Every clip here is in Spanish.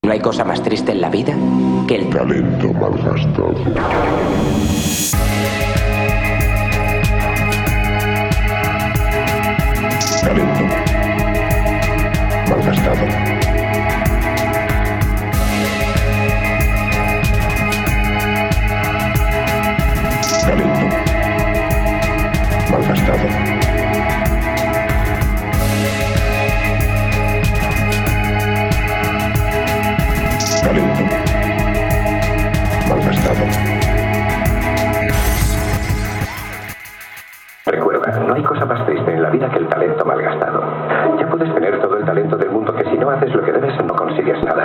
No hay cosa más triste en la vida que el talento malgastado. Talento malgastado. Talento malgastado. Talento malgastado. Recuerda, no hay cosa más triste en la vida que el talento malgastado. Ya puedes tener todo el talento del mundo, que si no haces lo que debes no consigues nada.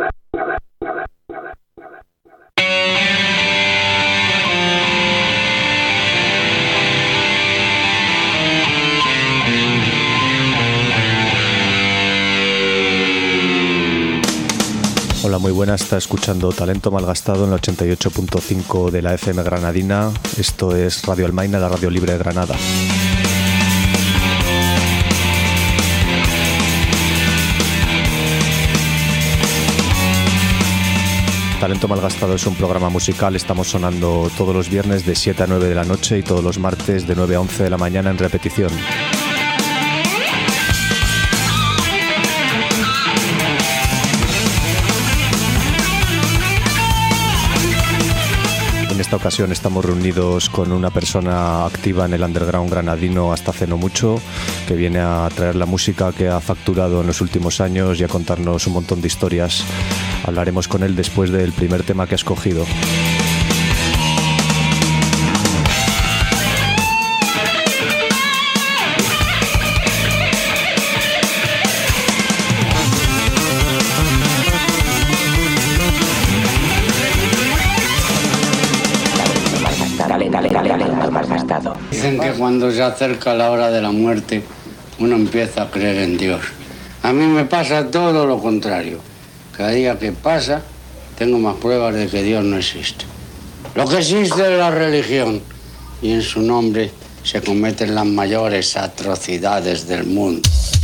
Hola, muy buenas, está escuchando Talento Malgastado en la 88.5 de la FM Granadina. Esto es Radio Almaina, la radio libre de Granada. Talento Malgastado es un programa musical, estamos sonando todos los viernes de 7 a 9 de la noche y todos los martes de 9 a 11 de la mañana en repetición. En esta ocasión estamos reunidos con una persona activa en el underground granadino hasta hace no mucho, que viene a traer la música que ha facturado en los últimos años y a contarnos un montón de historias. Hablaremos con él después del primer tema que ha escogido. Dicen que cuando se acerca la hora de la muerte, uno empieza a creer en Dios. A mí me pasa todo lo contrario. Cada día que pasa, tengo más pruebas de que Dios no existe. Lo que existe es la religión, y en su nombre se cometen las mayores atrocidades del mundo.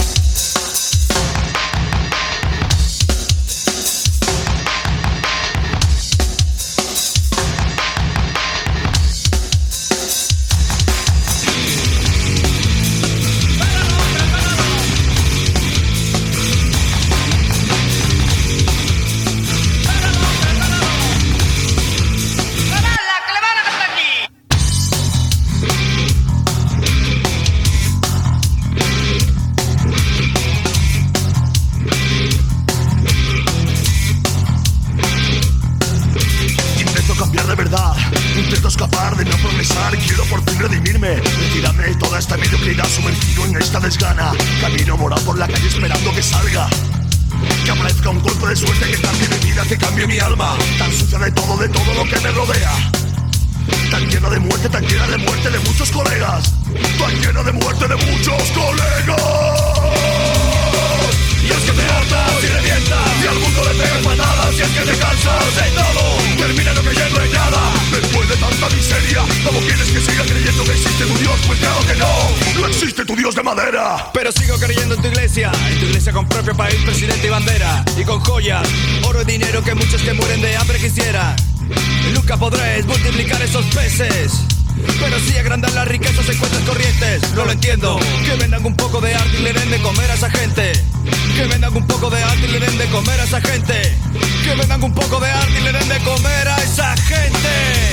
Pero sigo creyendo en tu iglesia con propio país, presidente y bandera, y con joyas, oro y dinero que muchos que mueren de hambre quisieran. Nunca podréis multiplicar esos peces, pero sí agrandar las riquezas en cuentas corrientes. No lo entiendo, que vendan un poco de arte y le den de comer a esa gente. Que vendan un poco de arte y le den de comer a esa gente. Que vendan un poco de arte y le den de comer a esa gente.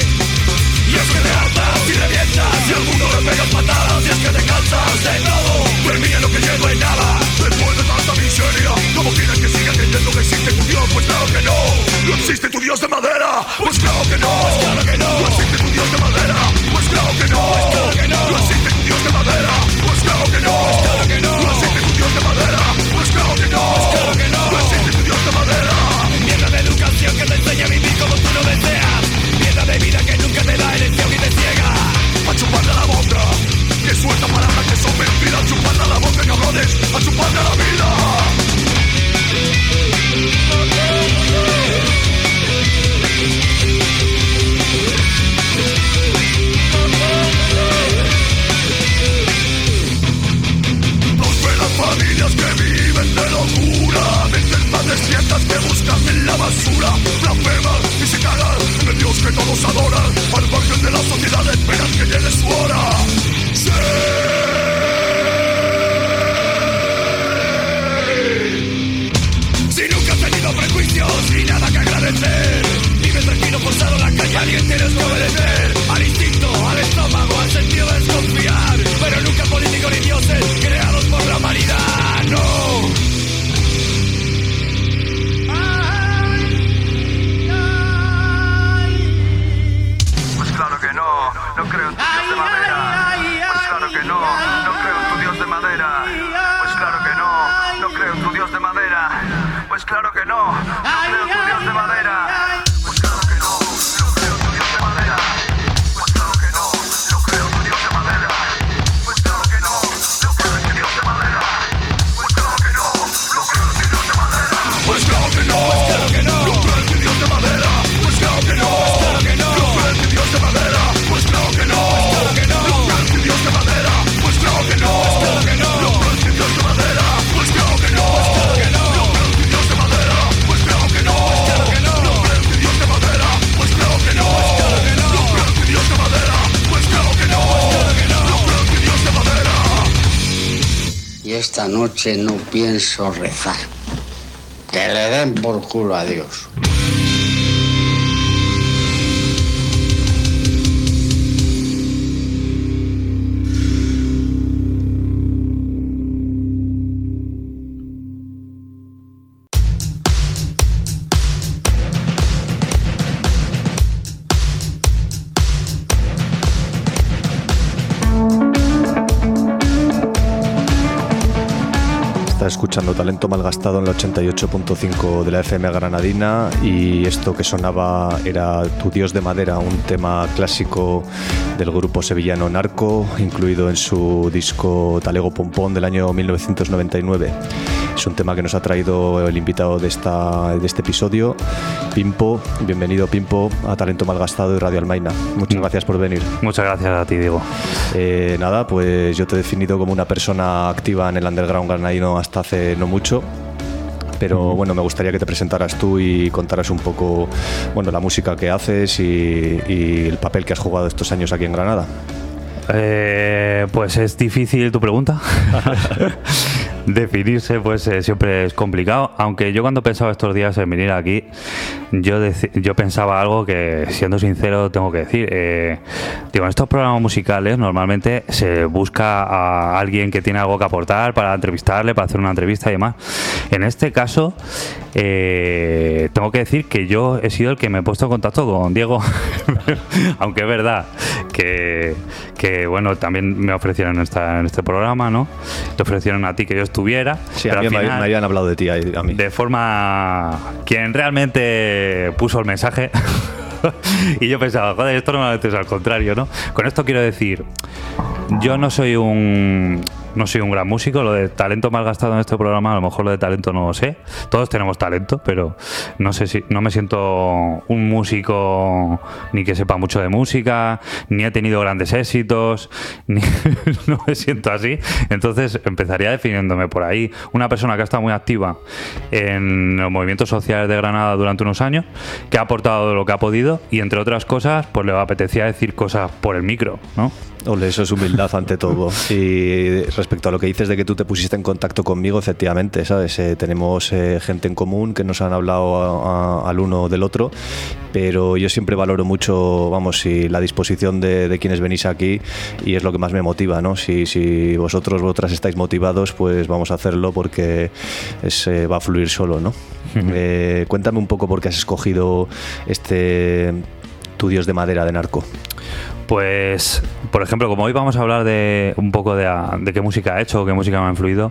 Y es que te hartas y revientas, y al mundo le pegas patadas, y es que te cansas de todo. Termina lo que llevo en nada. Después de tanta miseria, ¿cómo quieres que siga creyendo que existe tu Dios? Pues claro que no. ¿No existe tu Dios de madera? Pues claro que no. Pues claro que no. ¿No existe tu Dios de madera? Pues claro que no. Pues claro que no. ¿No existe tu Dios de madera? Pues claro que no. Pues claro que no. ¿No existe tu Dios de madera? Pues claro que no. Pues claro que no. ¿No existe tu Dios de madera? Mierda de educación que te enseña a vivir como tú lo deseas. Mierda de vida que nunca te da elección y te ciega. A chuparle la boca, que suelta palabras que son mentiras. A chuparle la boca, cabrones, a chuparle la vida. basura, blasfeman y se cagan en el Dios que todos adoran, al margen de la sociedad esperan que llegue su hora. ¡Sí! Si nunca has tenido prejuicios ni nada que agradecer, vive tranquilo forzado en la calle, alguien tienes que obedecer. Al instinto, al estómago, al sentido de desconfiar, pero nunca políticos ni dioses creados por la humanidad, no. Pues claro que no, no creo en tu Dios de madera. Pues claro que no, no creo en tu Dios de madera. Pues claro que no, no creo en tu Dios de madera. Pues claro que no, no creo en tu Dios de madera. Pues claro que no, no creo en tu Dios de madera. Pues claro que no, no creo en tu Dios de madera. Pues claro que no, no creo en tu Dios de madera. Pues claro que no, no creo en tu Dios de madera. Pues claro que no, no creo en tu Dios de madera. Pues claro que no, no creo en tu Dios de madera. Pues claro que no, no creo en tu Dios de madera. Pues claro que no, no creo en tu Dios de madera. Pues claro que no, no creo en tu Dios de madera. Pues claro que no, no creo en tu Dios de madera. Pues claro que no, no creo en tu Dios de madera. Pues claro que no, no creo en tu Dios de madera. Y esta noche no pienso rezar. Que le den por culo a Dios. Escuchando Talento Malgastado en la 88.5 de la FM granadina, y esto que sonaba era Tu Dios de Madera, un tema clásico del grupo sevillano Narco, incluido en su disco Talego Pompón del año 1999. Es un tema que nos ha traído el invitado de este episodio, Pimpo. Bienvenido, Pimpo, a Talento Malgastado y Radio Almaina. Muchas gracias por venir. Muchas gracias a ti, Diego. Nada, pues yo te he definido como una persona activa en el underground granadino hasta hace no mucho. Pero bueno, me gustaría que te presentaras tú y contaras un poco, bueno, la música que haces y el papel que has jugado estos años aquí en Granada. Pues es difícil tu pregunta. Definirse pues siempre es complicado, aunque yo cuando pensaba estos días en venir aquí yo pensaba algo que, siendo sincero, tengo que decir. Digo, en estos programas musicales normalmente se busca a alguien que tiene algo que aportar para entrevistarle, para hacer una entrevista y demás. En este caso tengo que decir que yo he sido el que me he puesto en contacto con Diego. Aunque es verdad que bueno, también me ofrecieron estar en este programa, ¿no? Te ofrecieron a ti que yo estuviera. Sí, a mí me habían hablado de ti, a mí. De forma... Quien realmente puso el mensaje... Y yo pensaba, joder, esto normalmente es al contrario, ¿no? Con esto quiero decir, yo no soy un gran músico. Lo de talento malgastado en este programa, a lo mejor lo de talento no lo sé. Todos tenemos talento, pero no sé si no me siento un músico ni que sepa mucho de música, ni he tenido grandes éxitos, ni no me siento así. Entonces empezaría definiéndome por ahí. Una persona que ha estado muy activa en los movimientos sociales de Granada durante unos años, que ha aportado lo que ha podido y, entre otras cosas, pues le apetecía decir cosas por el micro, ¿no? Ole, eso es humildad ante todo. Y respecto a lo que dices de que tú te pusiste en contacto conmigo, efectivamente, ¿sabes? Tenemos gente en común que nos han hablado al uno del otro, pero yo siempre valoro mucho, vamos, la disposición de quienes venís aquí, y es lo que más me motiva, ¿no? Si vosotras estáis motivados, pues vamos a hacerlo, porque va a fluir solo, ¿no? Uh-huh. Cuéntame un poco por qué has escogido Tu Dios de Madera de Narco. Pues, por ejemplo, como hoy vamos a hablar de un poco de qué música he hecho, qué música me ha influido,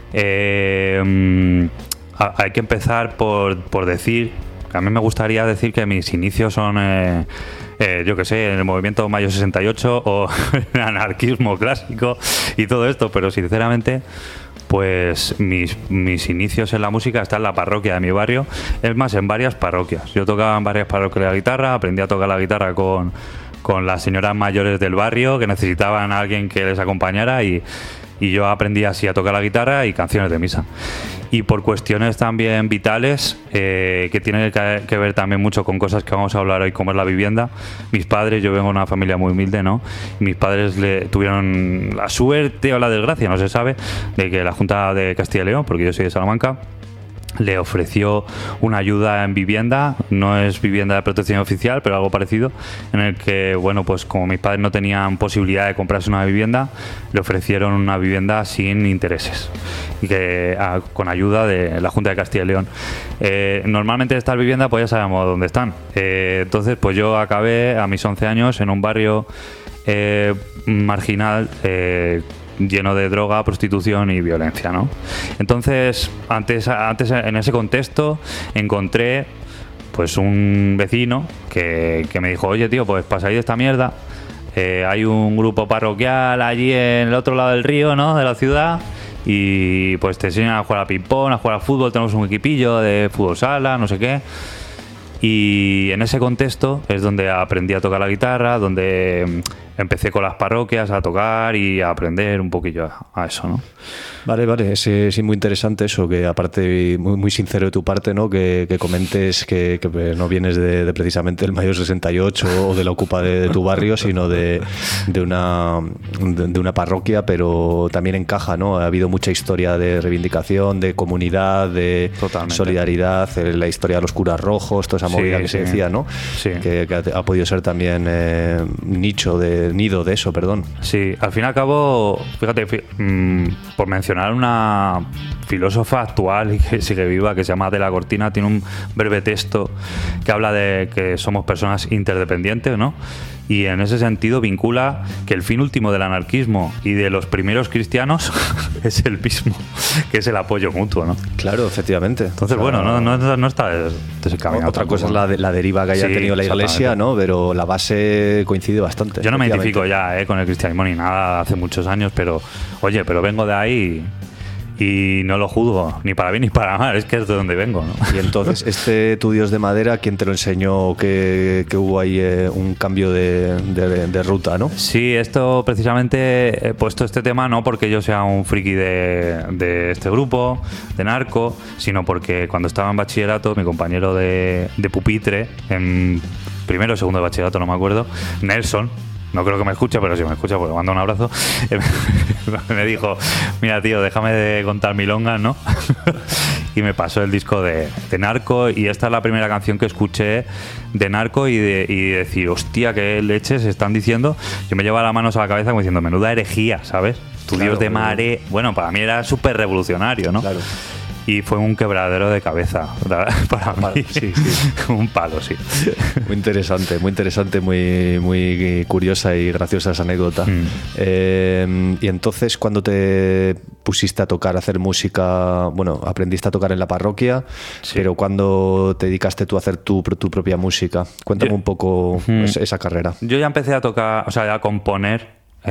hay que empezar por decir, a mí me gustaría decir que mis inicios son, yo qué sé, en el movimiento Mayo 68 o el anarquismo clásico y todo esto, pero sinceramente... Pues mis inicios en la música están en la parroquia de mi barrio, es más, en varias parroquias. Yo tocaba en varias parroquias la guitarra, aprendí a tocar la guitarra con las señoras mayores del barrio que necesitaban a alguien que les acompañara, y Y yo aprendí así a tocar la guitarra y canciones de misa. Y por cuestiones también vitales, que tienen que ver también mucho con cosas que vamos a hablar hoy, como es la vivienda. Mis padres, yo vengo de una familia muy humilde, ¿no? Y mis padres tuvieron la suerte o la desgracia, no se sabe, de que la Junta de Castilla y León, porque yo soy de Salamanca, le ofreció una ayuda en vivienda. No es vivienda de protección oficial, pero algo parecido, en el que, bueno, pues como mis padres no tenían posibilidad de comprarse una vivienda, le ofrecieron una vivienda sin intereses y que con ayuda de la Junta de Castilla y León. Normalmente estas viviendas pues ya sabemos dónde están. Entonces pues yo acabé a mis 11 años en un barrio marginal, lleno de droga, prostitución y violencia, ¿no? Entonces, antes en ese contexto encontré pues un vecino que me dijo: oye, tío, pues pasáis de esta mierda, hay un grupo parroquial allí en el otro lado del río, ¿no?, de la ciudad, y pues te enseñan a jugar a ping-pong, a jugar a fútbol, tenemos un equipillo de fútbol sala, no sé qué. Y en ese contexto es donde aprendí a tocar la guitarra, donde empecé con las parroquias a tocar y a aprender un poquillo a eso, ¿no? Vale, sí, muy interesante eso, que aparte muy, muy sincero de tu parte, ¿no? Que comentes que no vienes de precisamente el Mayo 68 o de la Ocupa de tu barrio, sino de una parroquia, pero también encaja, ¿no? Ha habido mucha historia de reivindicación, de comunidad, de Totalmente. Solidaridad, la historia de los curas rojos, toda esa movida que se decía, ¿no? Sí. Que ha podido ser también nido de eso, perdón. Sí, al fin y al cabo, fíjate, por mencionar una filósofa actual y que sigue viva, que se llama Adela Cortina, tiene un breve texto que habla de que somos personas interdependientes, ¿no? Y en ese sentido vincula que el fin último del anarquismo y de los primeros cristianos es el mismo, que es el apoyo mutuo, ¿no? Claro, efectivamente. Entonces, O sea, bueno, no está desencaminado. Otra cosa es la deriva que haya tenido la Iglesia, ¿no? Pero la base coincide bastante. Yo no me identifico ya con el cristianismo ni nada hace muchos años, pero oye, vengo de ahí y no lo juzgo, ni para bien ni para mal, es que es de donde vengo, ¿no? Y entonces, tu Dios de madera, ¿quién te lo enseñó que hubo ahí un cambio de ruta, ¿no? Sí, esto precisamente he puesto este tema no porque yo sea un friki de este grupo, de narco, sino porque cuando estaba en bachillerato, mi compañero de pupitre, en primero o segundo de bachillerato, no me acuerdo, Nelson, no creo que me escuche, pero si me escucha, pues le mando un abrazo. Me dijo: mira, tío, déjame de contar milongas, ¿no? Y me pasó el disco de Narco, y esta es la primera canción que escuché de Narco y decir: hostia, qué leches están diciendo. Yo me llevaba las manos a la cabeza como diciendo: menuda herejía, ¿sabes? Tu Dios de mare. Bueno, para mí era súper revolucionario, ¿no? Claro. Y fue un quebradero de cabeza para mí. Sí. Un palo, sí. Muy interesante, muy curiosa y graciosa esa anécdota. Y entonces, cuando te pusiste a tocar, a hacer música, bueno, aprendiste a tocar en la parroquia, Sí. pero ¿cuándo te dedicaste tú a hacer tu propia música? Cuéntame un poco esa carrera. Yo ya empecé a tocar, o sea, a componer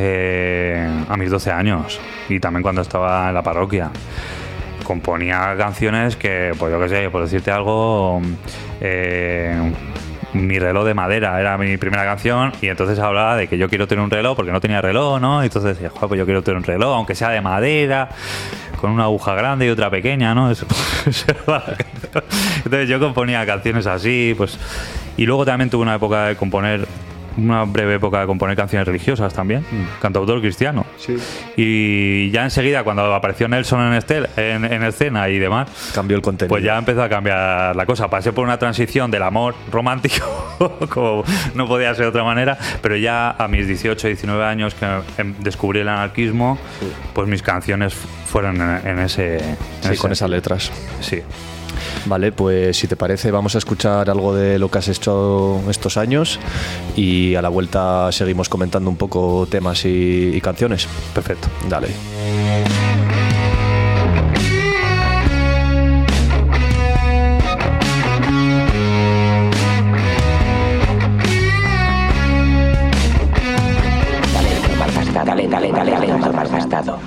a mis 12 años, y también cuando estaba en la parroquia. Componía canciones que, pues yo qué sé, por decirte algo, Mi reloj de madera era mi primera canción, y entonces hablaba de que yo quiero tener un reloj porque no tenía reloj, ¿no? Y entonces decía: joder, pues yo quiero tener un reloj, aunque sea de madera, con una aguja grande y otra pequeña, ¿no? Entonces yo componía canciones así, pues. Y luego también tuve una breve época de componer canciones religiosas también, cantautor cristiano. Sí. Y ya enseguida, cuando apareció Nelson en escena y demás, Cambió el contenido. pues ya empezó a cambiar la cosa. Pasé por una transición del amor romántico, como no podía ser de otra manera, pero ya a mis 18, 19 años que descubrí el anarquismo, pues mis canciones fueron en ese... con esas letras. Sí. Vale, pues si te parece, vamos a escuchar algo de lo que has hecho estos años, y a la vuelta seguimos comentando un poco temas y canciones. Perfecto. Dale. Talento malgastado.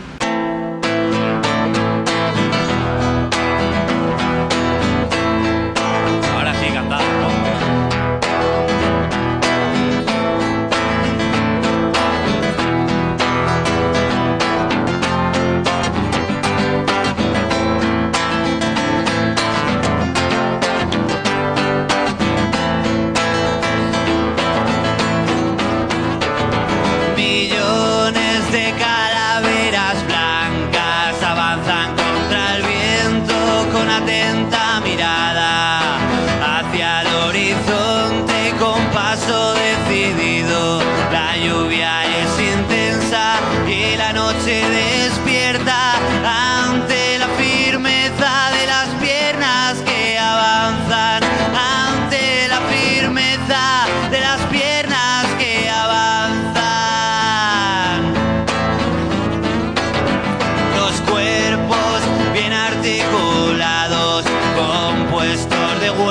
Ahora sí, cantar.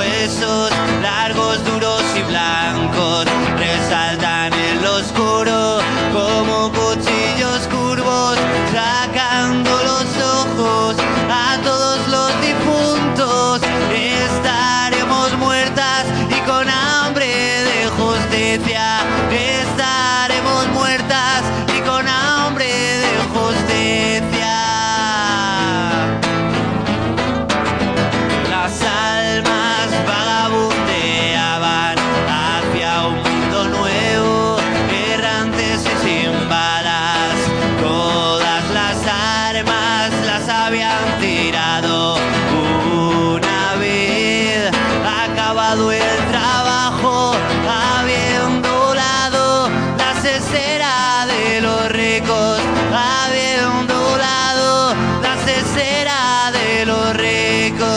huesos largos, duros y blancos resaltan en lo oscuro como cuchillos curvos, sacando los ojos a todos los difuntos. Estaremos muertas y con hambre de justicia. Estaremos muertas y con hambre de justicia. Las almas vagabundeaban hacia un mundo nuevo, errantes y sin balas. Todas las armas las habían tirado una vez acabado el trabajo, habiendo volado la cesera de los ricos, habiendo volado la cesera de los ricos.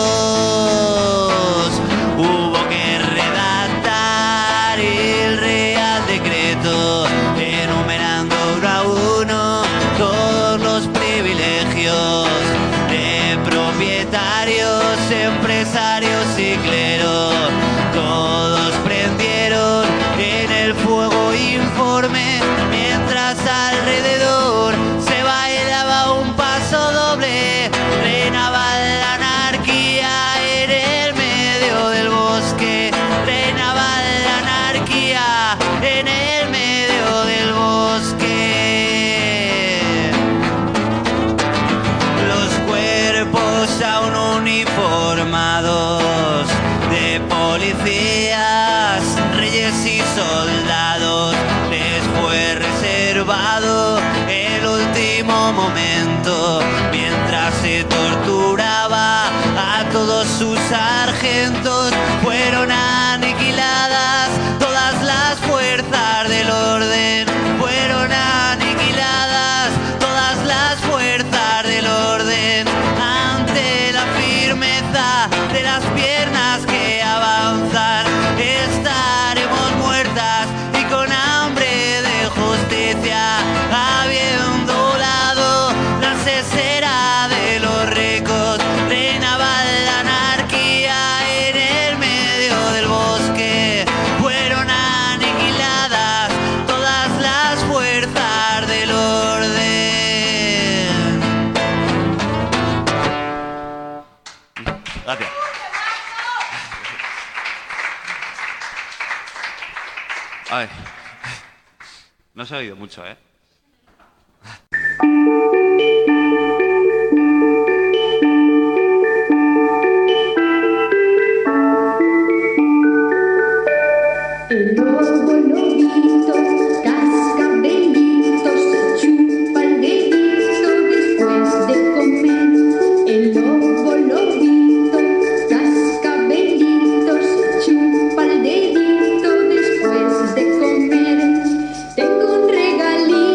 Hubo que redactar el Real Decreto, enumerando uno a uno todos los privilegios de propietarios, empresarios y clero. Todos prendieron en el fuego informe, mientras alrededor se bailaba un paso doble. Reinaba la anarquía en el medio del bosque, reinaba la anarquía en el medio del bosque. Los cuerpos aún uniformados de policías, reyes y soldados, les fue reservado el último momento, mientras se torturaba a todos sus sargentos. Fueron aniquiladas todas las fuerzas del orden, fueron aniquiladas todas las fuerzas del orden, ante la firmeza de las piernas que avanzan. Estaremos muertas y con hambre de justicia, habiendo volado la cesera de los ricos. Reinaba la anarquía en el medio del bosque, fueron aniquiladas todas las fuerzas del orden. Gracias. Ay, no se ha oído mucho, ¿eh? El lobo lobito, cascabelito, se chupa el dedito después de comer. El lobo lobito, cascabelito, se chupa el dedito después de comer. Tengo un regalito.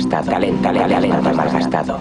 malgastado. Talento malgastado.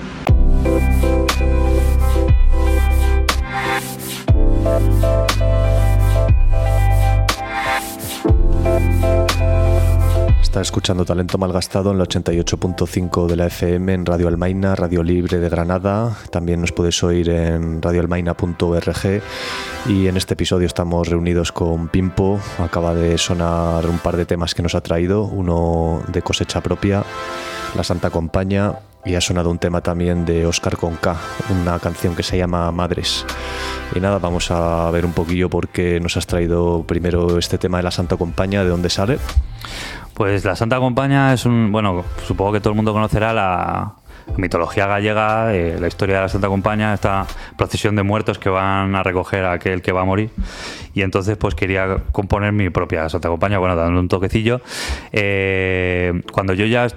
Está escuchando Talento Malgastado en la 88.5 de la FM en Radio Almaina, Radio Libre de Granada. También nos puedes oír en radioalmaina.org. Y en este episodio estamos reunidos con Pimpo. Acaba de sonar un par de temas que nos ha traído. Uno de cosecha propia, La Santa Compaña. Y ha sonado un tema también de Óscar con K, una canción que se llama Madres. Y nada, vamos a ver un poquillo por qué nos has traído primero este tema de La Santa Compaña, ¿de dónde sale? Pues La Santa Compaña es bueno, supongo que todo el mundo conocerá la mitología gallega, la historia de la Santa Compaña, esta procesión de muertos que van a recoger a aquel que va a morir. Y entonces pues quería componer mi propia Santa Compaña, bueno, dándole un toquecillo. Cuando yo ya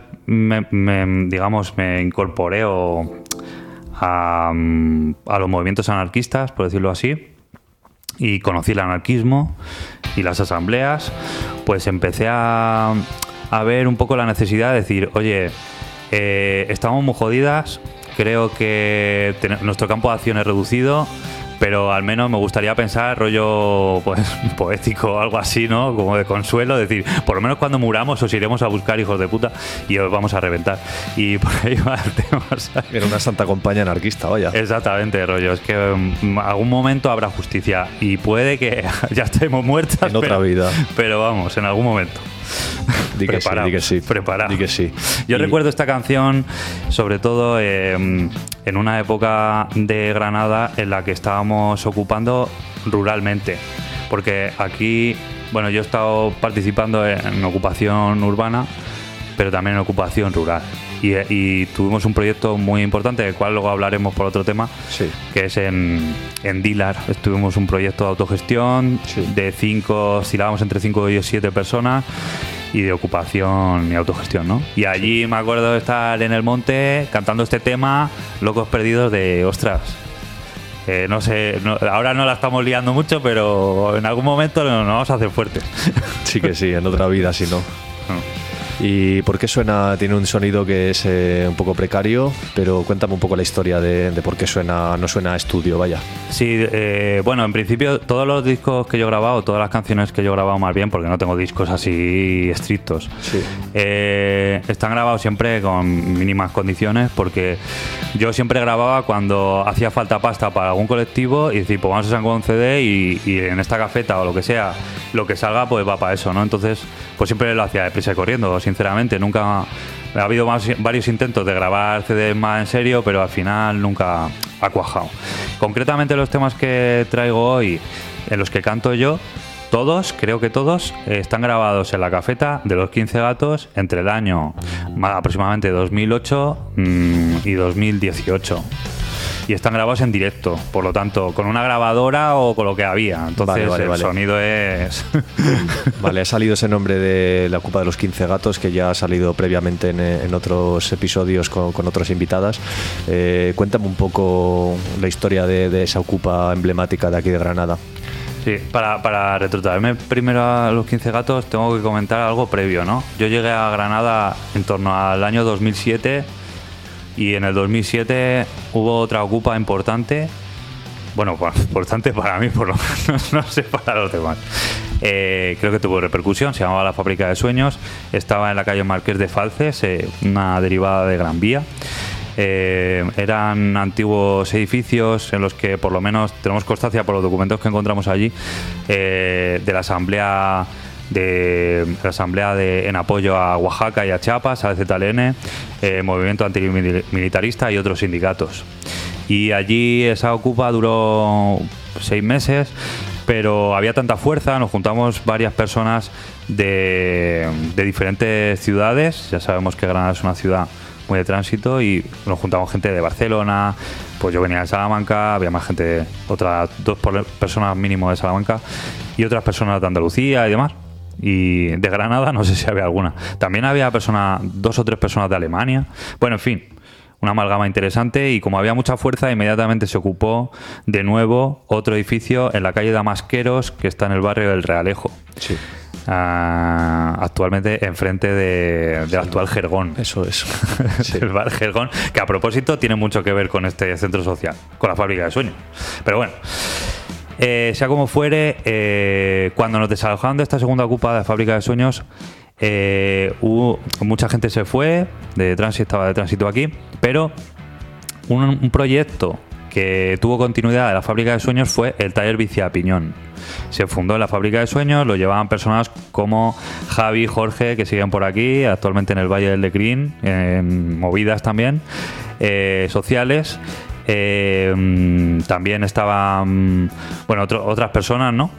me incorporé a los movimientos anarquistas, por decirlo así, y conocí el anarquismo y las asambleas, pues empecé a ver un poco la necesidad de decir, oye, estamos muy jodidas, creo que nuestro campo de acción es reducido, pero al menos me gustaría pensar rollo pues poético o algo así, ¿no? Como de consuelo, decir, por lo menos cuando muramos os iremos a buscar, hijos de puta, y os vamos a reventar. Y por ahí va el tema, ¿sabes? Era una Santa Compañía anarquista, vaya. Exactamente, rollo, es que en algún momento habrá justicia y puede que ya estemos muertas en otra vida. Pero vamos, en algún momento. Di que sí. Preparado. Di que sí. Yo recuerdo esta canción, sobre todo en una época de Granada en la que estábamos ocupando ruralmente. Porque aquí, bueno, yo he estado participando en ocupación urbana, pero también en ocupación rural. Y tuvimos un proyecto muy importante, del cual luego hablaremos por otro tema, sí, que es en Dilar. Tuvimos un proyecto de autogestión, sí, de 5, oscilábamos entre 5 y 7 personas, y de ocupación y autogestión, ¿no? Y allí me acuerdo de estar en el monte cantando este tema, locos perdidos de ostras. No sé, ahora no la estamos liando mucho, pero en algún momento nos vamos a hacer fuertes. Sí que sí, en otra vida, si no. ¿Y por qué suena? Tiene un sonido que es un poco precario, pero cuéntame un poco la historia de por qué no suena a estudio, vaya. Sí, bueno, en principio todos los discos que yo he grabado, todas las canciones que yo he grabado más bien, porque no tengo discos así estrictos, sí, están grabados siempre con mínimas condiciones, porque yo siempre grababa cuando hacía falta pasta para algún colectivo y decir, pues vamos a sacar un CD y en esta cafeta o lo que sea, lo que salga pues va para eso, ¿no? Entonces, pues siempre lo hacía deprisa y corriendo, sinceramente. Nunca ha habido varios intentos de grabar CDs más en serio, pero al final nunca ha cuajado. Concretamente los temas que traigo hoy, en los que canto yo, creo que todos, están grabados en la cafeta de Los 15 Gatos entre el año aproximadamente 2008 y 2018. Y están grabados en directo, por lo tanto, con una grabadora o con lo que había. Entonces el sonido es... Vale, ha salido ese nombre de la Ocupa de los 15 Gatos, que ya ha salido previamente en otros episodios con otras invitadas. Cuéntame un poco la historia de esa Ocupa emblemática de aquí de Granada. Sí, para retrotraerme primero a Los 15 Gatos, tengo que comentar algo previo, ¿no? Yo llegué a Granada en torno al año 2007... Y en el 2007 hubo otra ocupa importante, bueno, importante para mí, por lo menos, no sé para los demás. Creo que tuvo repercusión, se llamaba La Fábrica de Sueños, estaba en la calle Marqués de Falces, una derivada de Gran Vía. Eran antiguos edificios en los que por lo menos tenemos constancia por los documentos que encontramos allí, de la asamblea en apoyo a Oaxaca y a Chiapas, al ZLN, movimiento antimilitarista y otros sindicatos. Y allí esa ocupa duró 6 meses, pero había tanta fuerza, nos juntamos varias personas de diferentes ciudades. Ya sabemos que Granada es una ciudad muy de tránsito y nos juntamos gente de Barcelona, pues yo venía de Salamanca, había más gente, otras 2 personas mínimo de Salamanca y otras personas de Andalucía y demás. Y de Granada no sé si había alguna. También había 2 o 3 personas de Alemania. Bueno, en fin, una amalgama interesante, y como había mucha fuerza, inmediatamente se ocupó de nuevo otro edificio en la calle Damasqueros, que está en el barrio del Realejo. Sí. actualmente enfrente del actual Jergón. Eso es. Sí. El bar Jergón, que a propósito tiene mucho que ver con este centro social, con la Fábrica de Sueños. Pero bueno, sea como fuere, cuando nos desalojaron de esta segunda ocupa de la Fábrica de Sueños, mucha gente se fue de tránsito, estaba de tránsito aquí, pero un proyecto que tuvo continuidad de la Fábrica de Sueños fue el taller Bici a Piñón. Se fundó en la Fábrica de Sueños, lo llevaban personas como Javi, Jorge, que siguen por aquí, actualmente en el Valle del Lecrín, en movidas también, sociales. También estaban, bueno, otras personas, ¿no?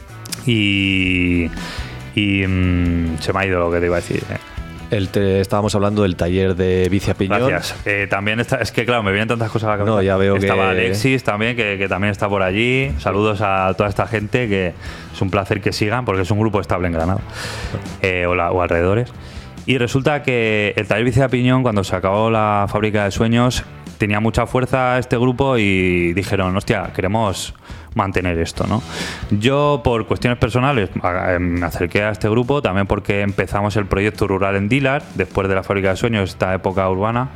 Y se me ha ido lo que te iba a decir. Estábamos hablando del taller de Bici a Piñón. Gracias. También es que claro, me vienen tantas cosas a la cabeza. No, ya veo estaba que... Alexis también, que también está por allí. Saludos a toda esta gente, que es un placer que sigan, porque es un grupo estable en Granada o alrededores. Y resulta que el taller Bici a Piñón, cuando se acabó la Fábrica de Sueños, tenía mucha fuerza este grupo y dijeron, hostia, queremos mantener esto, ¿no? Yo, por cuestiones personales, me acerqué a este grupo, también porque empezamos el proyecto rural en Dilar, después de la Fábrica de Sueños, esta época urbana.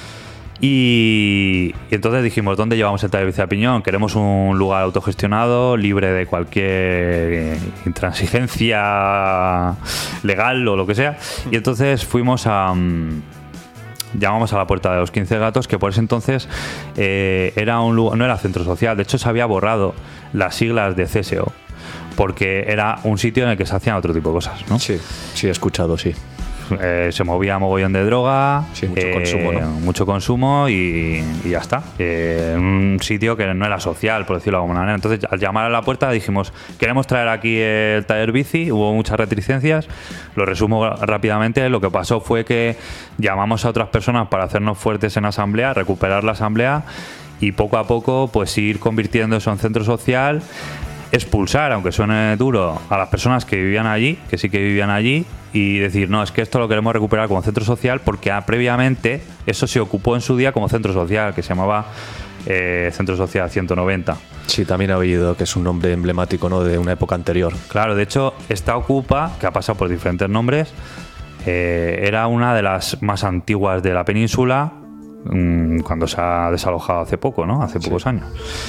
Y entonces dijimos, ¿dónde llevamos el taller Bici a Piñón? Queremos un lugar autogestionado, libre de cualquier intransigencia legal o lo que sea. Y entonces llamamos a la puerta de los 15 gatos, que por ese entonces era un lugar, no era centro social, de hecho se había borrado las siglas de CSO, porque era un sitio en el que se hacían otro tipo de cosas, ¿no? Sí, sí, he escuchado, sí. Se movía mogollón de droga, sí, mucho consumo, ¿no? Mucho consumo y ya está. Un sitio que no era social, por decirlo de alguna manera. Entonces, al llamar a la puerta dijimos, queremos traer aquí el taller bici. Hubo muchas reticencias. Lo resumo rápidamente. Lo que pasó fue que llamamos a otras personas para hacernos fuertes en asamblea, recuperar la asamblea y poco a poco pues ir convirtiendo eso en centro social, expulsar, aunque suene duro, a las personas que vivían allí, que sí que vivían allí, y decir, no, es que esto lo queremos recuperar como centro social, porque previamente eso se ocupó en su día como centro social, que se llamaba Centro Social 190. Sí, también he oído que es un nombre emblemático, ¿no?, de una época anterior. Claro, de hecho, esta ocupa, que ha pasado por diferentes nombres, era una de las más antiguas de la península, cuando se ha desalojado hace poco, ¿no? Hace pocos años.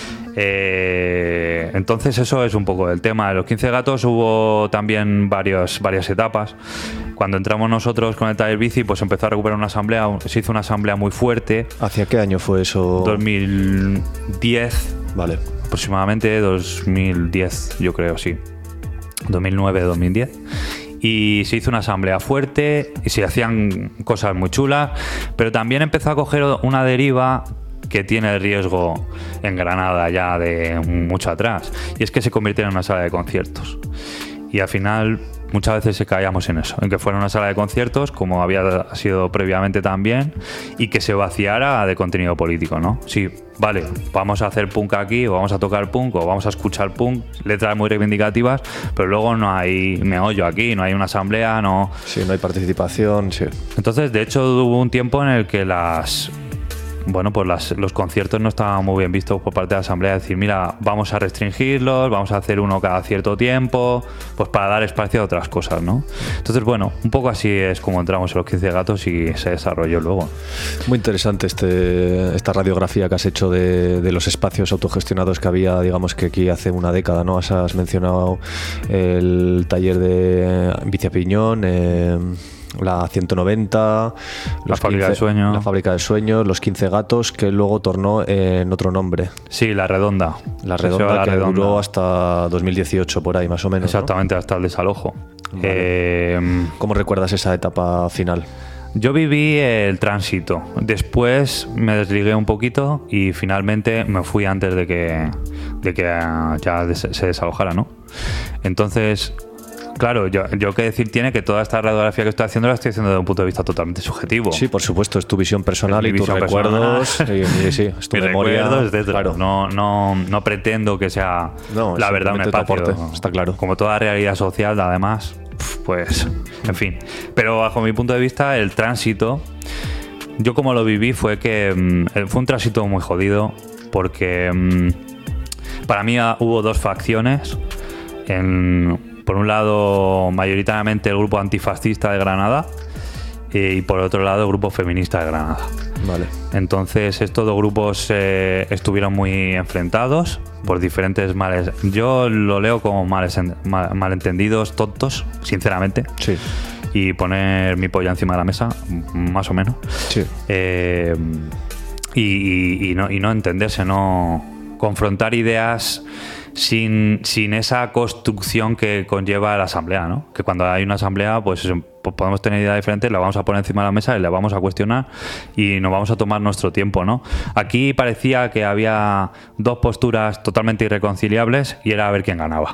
Entonces eso es un poco el tema. De los 15 gatos hubo también varias etapas. Cuando entramos nosotros con el taller bici, pues empezó a recuperar una asamblea, se hizo una asamblea muy fuerte. ¿Hacia qué año fue eso? 2010. Vale. Aproximadamente 2010, yo creo, sí. 2009, 2010. Y se hizo una asamblea fuerte y se hacían cosas muy chulas, pero también empezó a coger una deriva que tiene el riesgo en Granada ya de mucho atrás, y es que se convirtiera en una sala de conciertos. Y al final muchas veces caíamos en eso, en que fuera una sala de conciertos, como había sido previamente también, y que se vaciara de contenido político, ¿no? Sí, vale, vamos a hacer punk aquí, o vamos a tocar punk, o vamos a escuchar punk, letras muy reivindicativas, pero luego no hay meollo aquí, no hay una asamblea, no... Sí, no hay participación, sí. Entonces, de hecho, hubo un tiempo en el que los conciertos no estaban muy bien vistos por parte de la asamblea, decir, mira, vamos a restringirlos, vamos a hacer uno cada cierto tiempo, pues para dar espacio a otras cosas, ¿no? Entonces, bueno, un poco así es como entramos en los 15 gatos y se desarrolló luego. Muy interesante esta radiografía que has hecho de los espacios autogestionados que había, digamos que aquí hace una década, ¿no? Has mencionado el taller de Bici a Piñón, la 190, la Fábrica de Sueños. La Fábrica de Sueños, los 15 gatos, que luego tornó en otro nombre. Sí, la Redonda. La Redonda, que duró hasta 2018, por ahí, más o menos. Exactamente, ¿no? Hasta el desalojo. Vale. ¿Cómo recuerdas esa etapa final? Yo viví el tránsito. Después me desligué un poquito y finalmente me fui antes de que ya se desalojara, ¿no? Entonces... Claro, yo que decir tiene que toda esta radiografía que estoy haciendo la estoy haciendo desde un punto de vista totalmente subjetivo. Sí, por supuesto, es tu visión personal y tus recuerdos. Sí, es tu memoria. Claro. No pretendo que sea la verdad un espacio. Aporte, está claro. Como toda realidad social, además, pues, en fin. Pero bajo mi punto de vista, el tránsito, yo como lo viví fue un tránsito muy jodido, porque para mí hubo dos facciones. Por un lado, mayoritariamente el grupo antifascista de Granada y por otro lado el grupo feminista de Granada. Vale. Entonces estos dos grupos estuvieron muy enfrentados por diferentes males. Yo lo leo como malentendidos tontos, sinceramente. Sí. Y poner mi polla encima de la mesa, más o menos. Sí. Y no entenderse, no confrontar ideas sin esa construcción que conlleva la asamblea, ¿no? Que cuando hay una asamblea, pues podemos tener ideas diferentes, la vamos a poner encima de la mesa y la vamos a cuestionar y nos vamos a tomar nuestro tiempo, ¿no? Aquí parecía que había dos posturas totalmente irreconciliables y era a ver quién ganaba.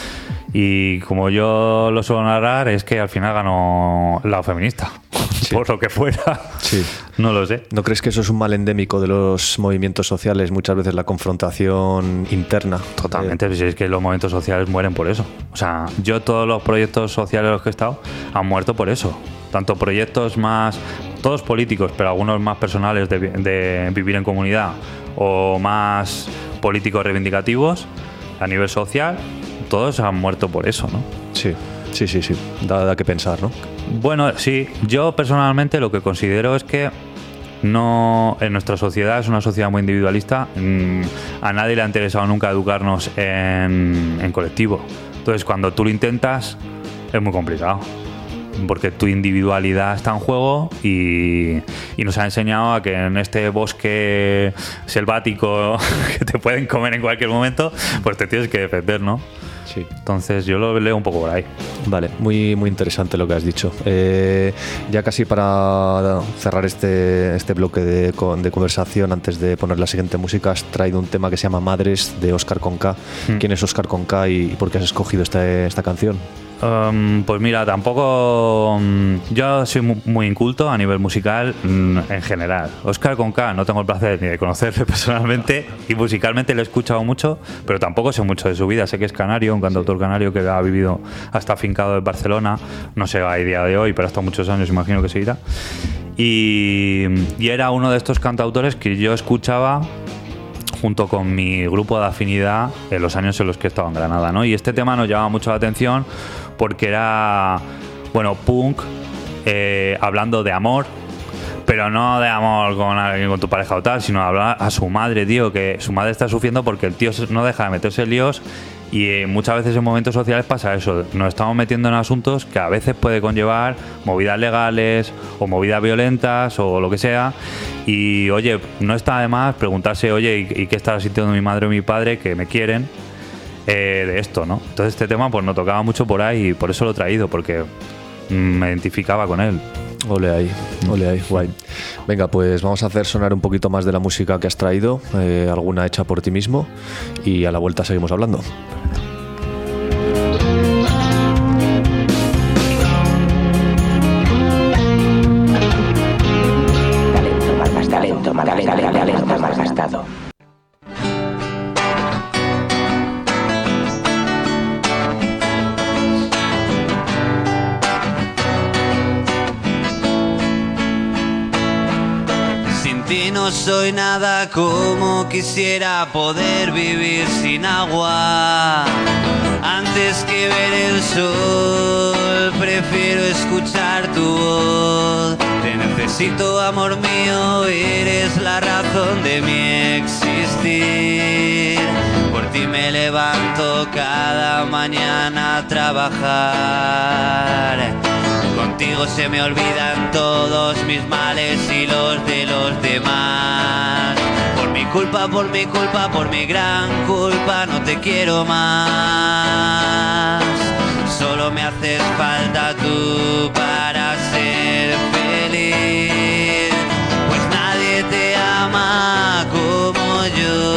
Y como yo lo suelo narrar, es que al final ganó la feminista. Sí. Por lo que fuera. Sí. No lo sé. ¿No crees que eso es un mal endémico de los movimientos sociales? Muchas veces la confrontación interna. Totalmente. Si es que los movimientos sociales mueren por eso. O sea, yo todos los proyectos sociales en los que he estado han muerto por eso. Tanto proyectos más, todos políticos, pero algunos más personales de vivir en comunidad o más políticos reivindicativos a nivel social, todos han muerto por eso, ¿no? Sí. Da que pensar, ¿no? Bueno, sí. Yo personalmente lo que considero es que no, en nuestra sociedad es una sociedad muy individualista. A nadie le ha interesado nunca educarnos en colectivo. Entonces, cuando tú lo intentas, es muy complicado. Porque tu individualidad está en juego y nos ha enseñado a que en este bosque selvático que te pueden comer en cualquier momento, pues te tienes que defender, ¿no? Sí. Entonces yo lo leo un poco por ahí. Vale, muy interesante lo que has dicho. Ya casi para cerrar este bloque de conversación, antes de poner la siguiente música, has traído un tema que se llama Madres, de Óscar con K. ¿Quién es Óscar con K y por qué has escogido esta canción? Pues mira, tampoco... yo soy muy inculto a nivel musical en general. Óscar con K no tengo el placer ni de conocerle personalmente y musicalmente lo he escuchado mucho, pero tampoco sé mucho de su vida. Sé que es canario, un cantautor canario que ha vivido hasta afincado en Barcelona. No sé a día de hoy, pero hasta muchos años imagino que seguirá. Y era uno de estos cantautores que yo escuchaba junto con mi grupo de afinidad en los años en los que estaba en Granada, ¿no? Y este tema nos llamaba mucho la atención porque era, bueno, punk, hablando de amor, pero no de amor con tu pareja o tal, sino hablar a su madre, tío, que su madre está sufriendo porque el tío no deja de meterse en líos. Y muchas veces en momentos sociales pasa eso, nos estamos metiendo en asuntos que a veces puede conllevar movidas legales o movidas violentas o lo que sea. Y oye, no está de más preguntarse, oye, ¿y qué estará sintiendo mi madre o mi padre que me quieren de esto, ¿no? Entonces este tema pues nos tocaba mucho por ahí y por eso lo he traído, porque me identificaba con él. Ole ahí, guay. Venga, pues vamos a hacer sonar un poquito más de la música que has traído, alguna hecha por ti mismo, y a la vuelta seguimos hablando. Talento malgastado. Y no soy nada como quisiera poder vivir sin agua. Antes que ver el sol, prefiero escuchar tu voz. Te necesito, amor mío, eres la razón de mi existir. Por ti me levanto cada mañana a trabajar. Contigo se me olvidan todos mis males y los de los demás. Por mi culpa, por mi gran culpa, no te quiero más. Solo me haces falta tú para ser feliz. Pues nadie te ama como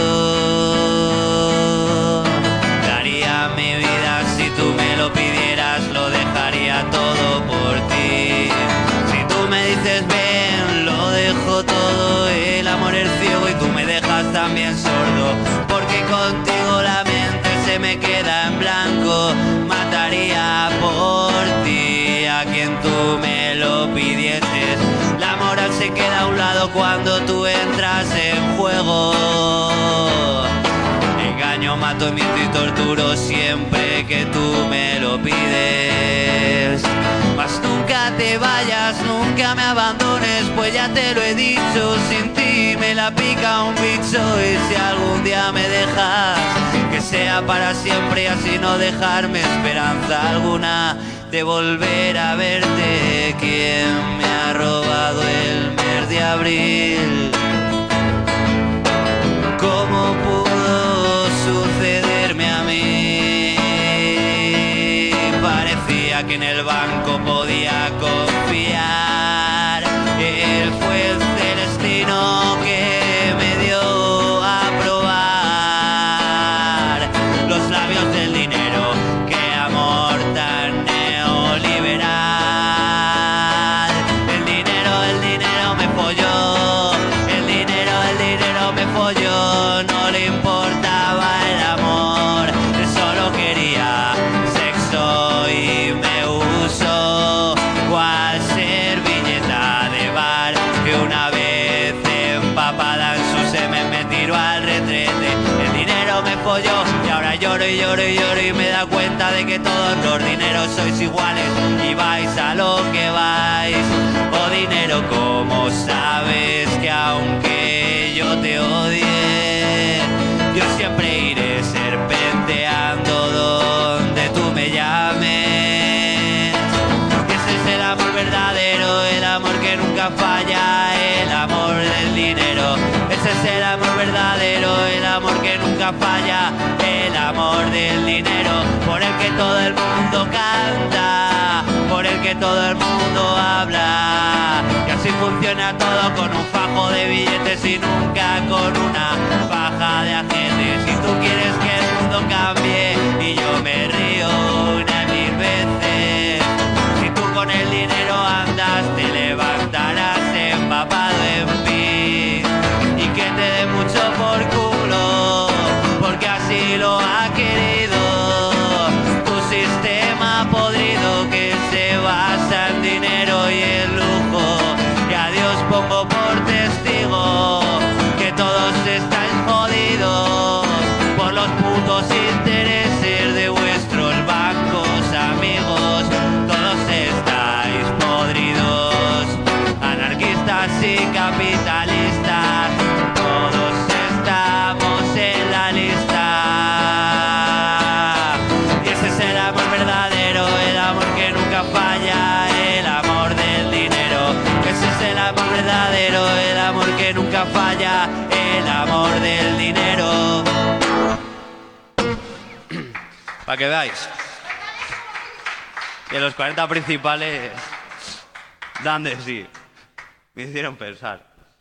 yo. Daría mi vida si tú me lo pidieras, lo dejaría todo por ti. Si tú me dices ven, lo dejo todo. El amor es ciego y tú me dejas también sordo. Porque contigo la mente se me queda en blanco. Mataría por ti a quien tú me lo pidieses. La moral se queda a un lado cuando tú entras en juego. Engaño mato, miento y torturo siempre que tú me lo pides. Mas nunca te vayas, nunca me abandones, pues ya te lo he dicho, sin ti me la pica un bicho. Y si algún día me dejas, que sea para siempre y así no dejarme esperanza alguna de volver a verte. ¿Quién me ha robado el mes de abril? ¿Cómo pudo sucederme a mí? Parecía que en el banco podía confiar. Él fue el celestino que me dio a probar los labios del dinero. ¡Qué amor tan neoliberal! El dinero me folló. El dinero me folló. No le importaba el amor, él solo quería sexo y me usó cual servilleta de bar que una vez empapada en su semen me tiró al retrete. El dinero me folló y ahora lloro y lloro y lloro y me da cuenta de que todos los dineros sois iguales y vais a lo que vais. Oh dinero, ¿cómo sabes que aunque yo te odie, yo siempre iré serpenteando donde tú me llames? Ese es el amor verdadero, el amor que nunca falla, el amor del dinero. Ese es el amor verdadero, el amor que nunca falla, el amor del dinero. Por el que todo el mundo canta, por el que todo el mundo habla. Y así funciona todo con un fajo de billetes y nunca con una faja de agentes. Si tú quieres que el mundo cambie y yo me río una mil veces, si tú con el dinero andas te levantarás empapado en pis y que te dé mucho por culo, porque así lo ha querido tu sistema podrido que se basa en dinero y en lujo. Y a Dios pongo por testigo que todos estáis jodidos por los putos intereses de vuestros bancos, amigos. Todos estáis podridos, anarquistas y capitalistas. Todos estamos en la lista. Y ese es el amor verdadero, el amor que nunca falla, el amor del dinero. Ese es el amor verdadero, el amor que nunca falla, el amor del dinero. Para que veáis que los 40 principales dan de sí. Me hicieron pensar.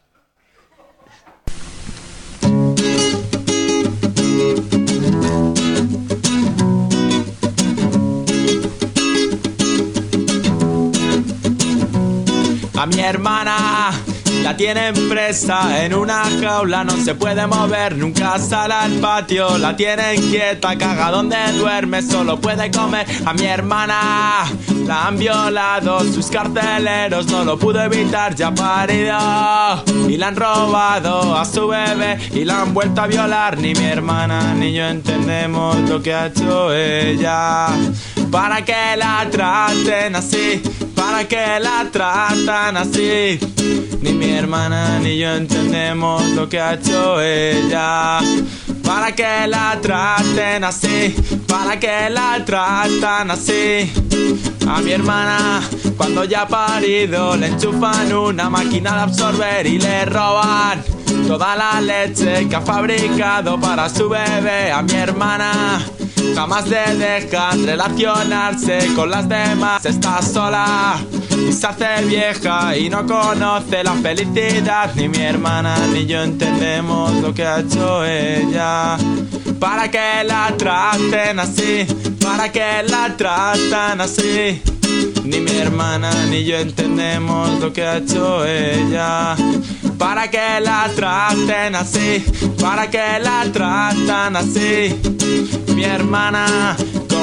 A mi hermana la tienen presa en una jaula, no se puede mover, nunca sale al patio. La tienen quieta, caga donde duerme, solo puede comer. A mi hermana la han violado sus carceleros, no lo pudo evitar, ya ha parido. Y la han robado a su bebé y la han vuelto a violar. Ni mi hermana ni yo entendemos lo que ha hecho ella. Para que la traten así, para que la tratan así. Ni mi hermana ni yo entendemos lo que ha hecho ella. Para que la traten así, para que la tratan así. A mi hermana, cuando ya ha parido, le enchufan una máquina de absorber y le roban toda la leche que ha fabricado para su bebé. A mi hermana jamás le dejan relacionarse con las demás. Está sola y se hace vieja y no conoce la felicidad. Ni mi hermana ni yo entendemos lo que ha hecho ella. Para que la traten así, para que la tratan así. Ni mi hermana ni yo entendemos lo que ha hecho ella. Para que la traten así, para que la tratan así. Mi hermana,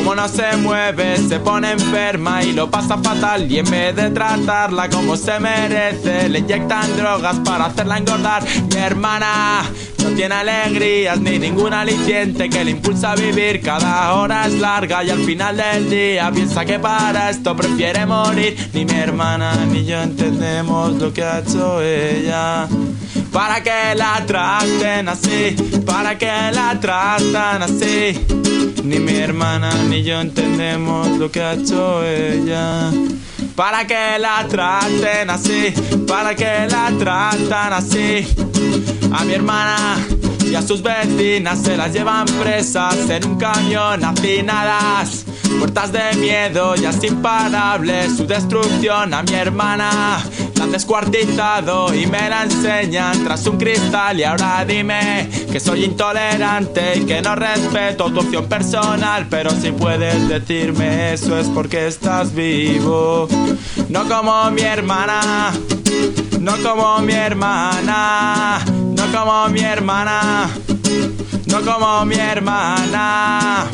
como no se mueve, se pone enferma y lo pasa fatal. Y en vez de tratarla como se merece, le inyectan drogas para hacerla engordar. Mi hermana no tiene alegrías ni ningún aliciente que le impulsa a vivir. Cada hora es larga y al final del día piensa que para esto prefiere morir. Ni mi hermana ni yo entendemos lo que ha hecho ella. Para que la traten así, para que la tratan así. Ni mi hermana ni yo entendemos lo que ha hecho ella. Para que la traten así, para que la tratan así. A mi hermana y a sus vecinas se las llevan presas en un camión hacinadas, muertas de miedo, ya es imparable su destrucción. A mi hermana la han descuartizado y me la enseñan tras un cristal. Y ahora dime que soy intolerante y que no respeto tu opción personal, pero si puedes decirme eso es porque estás vivo. No como mi hermana, no como mi hermana, no como mi hermana, no como mi hermana,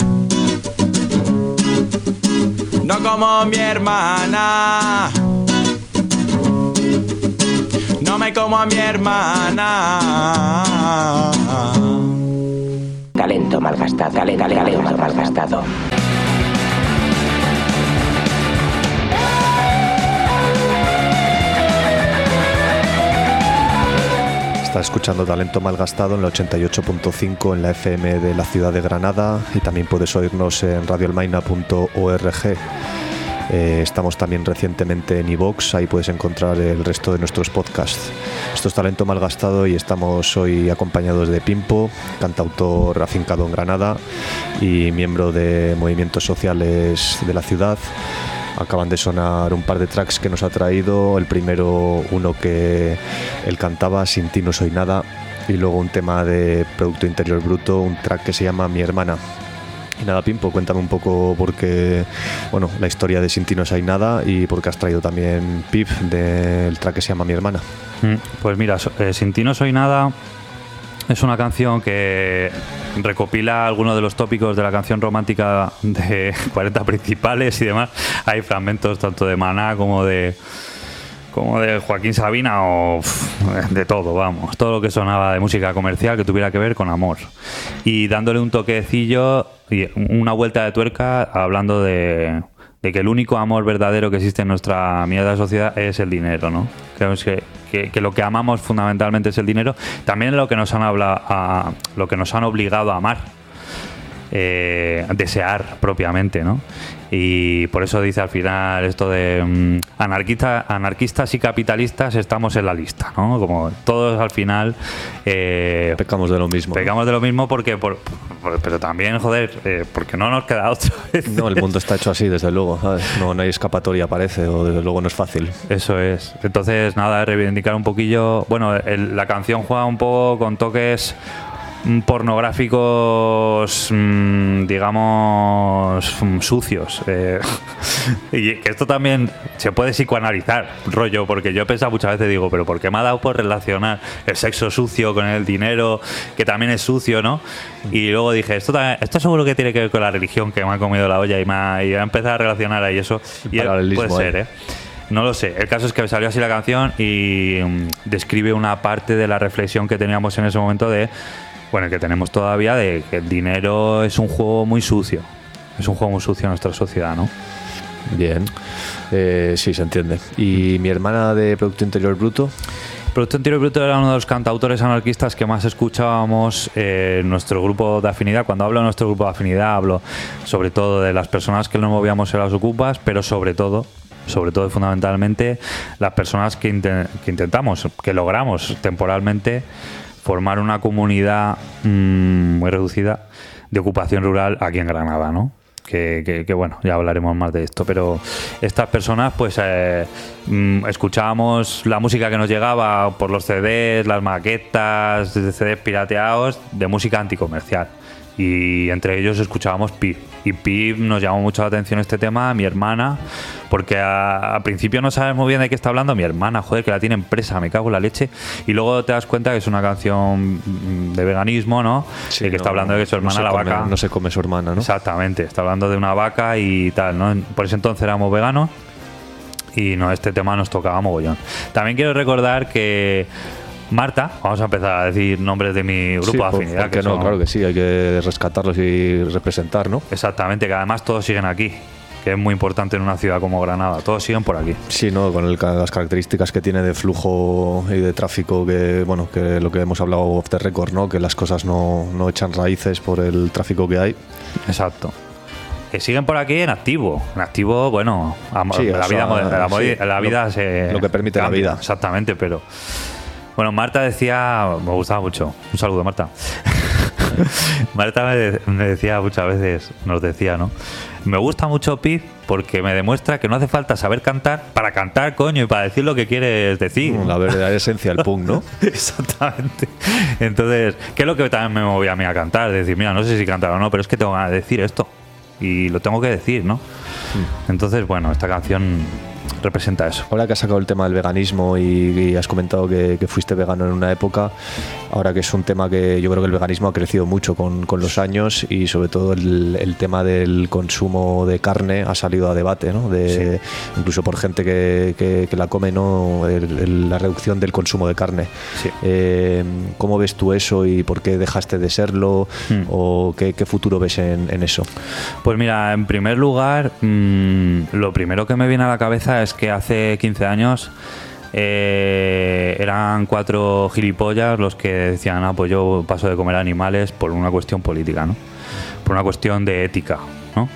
no como mi hermana, no me como a mi hermana. Talento malgastado, talento malgastado. Está escuchando Talento Malgastado en la 88.5 en la FM de la ciudad de Granada, y también puedes oírnos en radioalmaina.org. Estamos también recientemente en iVoox, ahí puedes encontrar el resto de nuestros podcasts. Esto es Talento Malgastado y estamos hoy acompañados de Pimpo, cantautor afincado en Granada y miembro de movimientos sociales de la ciudad. Acaban de sonar un par de tracks que nos ha traído. El primero, uno que él cantaba, Sin ti no soy nada, y luego un tema de Producto Interior Bruto, un track que se llama Mi hermana. Y nada, Pimpo, cuéntame un poco por qué, bueno, la historia de Sin ti no soy nada y por qué has traído también Pip del track que se llama Mi hermana. Pues mira, Sin ti no soy nada es una canción que recopila algunos de los tópicos de la canción romántica de 40 principales y demás. Hay fragmentos tanto de Maná como de Joaquín Sabina o de todo, vamos. Todo lo que sonaba de música comercial que tuviera que ver con amor. Y dándole un toquecillo y una vuelta de tuerca hablando de que el único amor verdadero que existe en nuestra mierda sociedad es el dinero, ¿no? Creemos que lo que amamos fundamentalmente es el dinero. También lo que nos han lo que nos han obligado a amar, desear propiamente, ¿no? Y por eso dice al final esto de anarquistas y capitalistas estamos en la lista, ¿no? Como todos al final pecamos de lo mismo. Pecamos de lo mismo pero también, joder, porque no nos queda otro. No, el mundo está hecho así, desde luego, ¿sabes? No hay escapatoria, parece, o desde luego no es fácil. Eso es. Entonces, nada, reivindicar un poquillo. Bueno, la canción juega un poco con toques pornográficos, digamos, sucios, y que esto también se puede psicoanalizar, rollo, porque yo he pensado muchas veces, digo, pero ¿por qué me ha dado por relacionar el sexo sucio con el dinero, que también es sucio, ¿no? Y luego dije, esto seguro que tiene que ver con la religión, que me ha comido la olla y me ha empezado a relacionar ahí eso, y puede ser, no lo sé. El caso es que salió así la canción y describe una parte de la reflexión que teníamos en ese momento que tenemos todavía, de que el dinero es un juego muy sucio. Es un juego muy sucio en nuestra sociedad, ¿no? Bien. Sí, se entiende. ¿Y Mi hermana de Producto Interior Bruto? Producto Interior Bruto era uno de los cantautores anarquistas que más escuchábamos en nuestro grupo de afinidad. Cuando hablo de nuestro grupo de afinidad, hablo sobre todo de las personas que nos movíamos en las ocupas, pero sobre todo y fundamentalmente las personas que intentamos, que logramos temporalmente formar una comunidad muy reducida de ocupación rural aquí en Granada, ¿no? Que bueno, ya hablaremos más de esto, pero estas personas pues escuchábamos la música que nos llegaba por los CDs, las maquetas de CDs pirateados de música anticomercial. y entre ellos escuchábamos Pip. Y Pip nos llamó mucho la atención este tema, mi hermana, porque al principio no sabes muy bien de qué está hablando mi hermana, joder, que la tiene presa, me cago en la leche. Y luego te das cuenta que es una canción de veganismo, ¿no? Sí, y que está hablando de que su hermana, la vaca... No se come su hermana, ¿no? Exactamente, está hablando de una vaca y tal, ¿no? Por ese entonces éramos veganos y no, este tema nos tocaba mogollón. También quiero recordar que Marta, vamos a empezar a decir nombres de mi grupo de afinidad. Porque no, claro que sí, hay que rescatarlos y representar, ¿no? Exactamente, que además todos siguen aquí, que es muy importante en una ciudad como Granada, todos siguen por aquí. Sí, ¿no? Con las características que tiene de flujo y de tráfico, que bueno, que lo que hemos hablado off the record, ¿no? Que las cosas no echan raíces por el tráfico que hay. Exacto. Siguen por aquí en activo. En activo, bueno, sí, la vida, la vida se... Lo que permite cambia, la vida. Exactamente, pero... Bueno, Marta decía... Me gustaba mucho. Un saludo, Marta. Marta me decía muchas veces, nos decía, ¿no? Me gusta mucho Pip porque me demuestra que no hace falta saber cantar para cantar, coño, y para decir lo que quieres decir. La verdadera esencia del punk, ¿no? Exactamente. Entonces, ¿qué es lo que también me movía a mí a cantar? Decir, mira, no sé si cantar o no, pero es que tengo ganas de decir esto. Y lo tengo que decir, ¿no? Entonces, bueno, esta canción representa eso. Ahora que has sacado el tema del veganismo y has comentado que fuiste vegano en una época, ahora que es un tema que yo creo que el veganismo ha crecido mucho con los años y sobre todo el tema del consumo de carne ha salido a debate, ¿no? Sí. Incluso por gente que la come, ¿no? La reducción del consumo de carne. Sí. ¿Cómo ves tú eso y por qué dejaste de serlo? ¿O qué futuro ves en eso? Pues mira, en primer lugar, lo primero que me viene a la cabeza es que hace 15 años eran 4 gilipollas los que decían, pues yo paso de comer animales por una cuestión política, ¿no? Por una cuestión de ética, ¿no?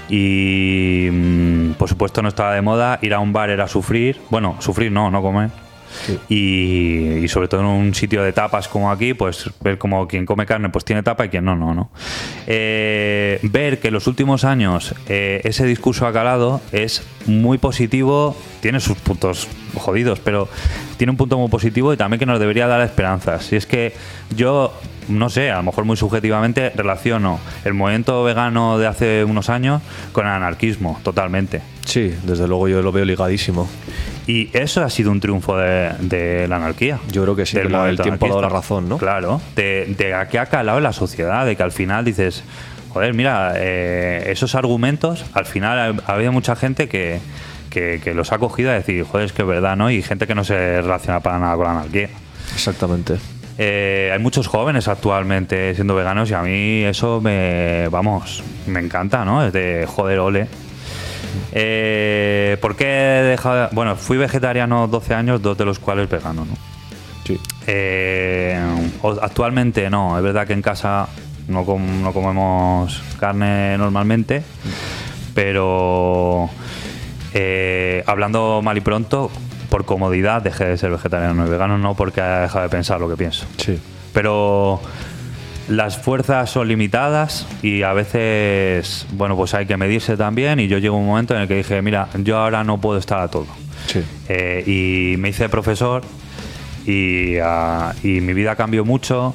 Y por supuesto no estaba de moda, ir a un bar era sufrir, bueno, sufrir no comer. Sí. Y sobre todo en un sitio de tapas como aquí, pues ver como quien come carne pues tiene tapa y quien no. Ver que en los últimos años ese discurso ha calado es muy positivo, tiene sus puntos jodidos, pero tiene un punto muy positivo y también que nos debería dar esperanzas. Y es que yo, no sé, a lo mejor muy subjetivamente relaciono el movimiento vegano de hace unos años con el anarquismo, totalmente. Sí, desde luego yo lo veo ligadísimo. Y eso ha sido un triunfo de la anarquía. Yo creo que sí, el tiempo ha dado la razón, ¿no? Claro, de a qué ha calado en la sociedad, de que al final dices, joder, mira, esos argumentos, al final ha habido mucha gente que los ha cogido a decir, joder, es que es verdad, ¿no? Y gente que no se relaciona para nada con la anarquía. Exactamente. Hay muchos jóvenes actualmente siendo veganos y a mí eso me encanta, ¿no? Es de, joder, ole. ¿Por qué he dejado? Bueno, fui vegetariano 12 años, 2 de los cuales vegano, ¿no? Sí. Actualmente no, es verdad que en casa no comemos carne normalmente, pero hablando mal y pronto, por comodidad dejé de ser vegetariano y vegano, no porque haya dejado de pensar lo que pienso. Sí. Pero las fuerzas son limitadas y a veces, bueno, pues hay que medirse también, y yo llego a un momento en el que dije, mira, yo ahora no puedo estar a todo. Sí. Y me hice profesor y mi vida cambió mucho.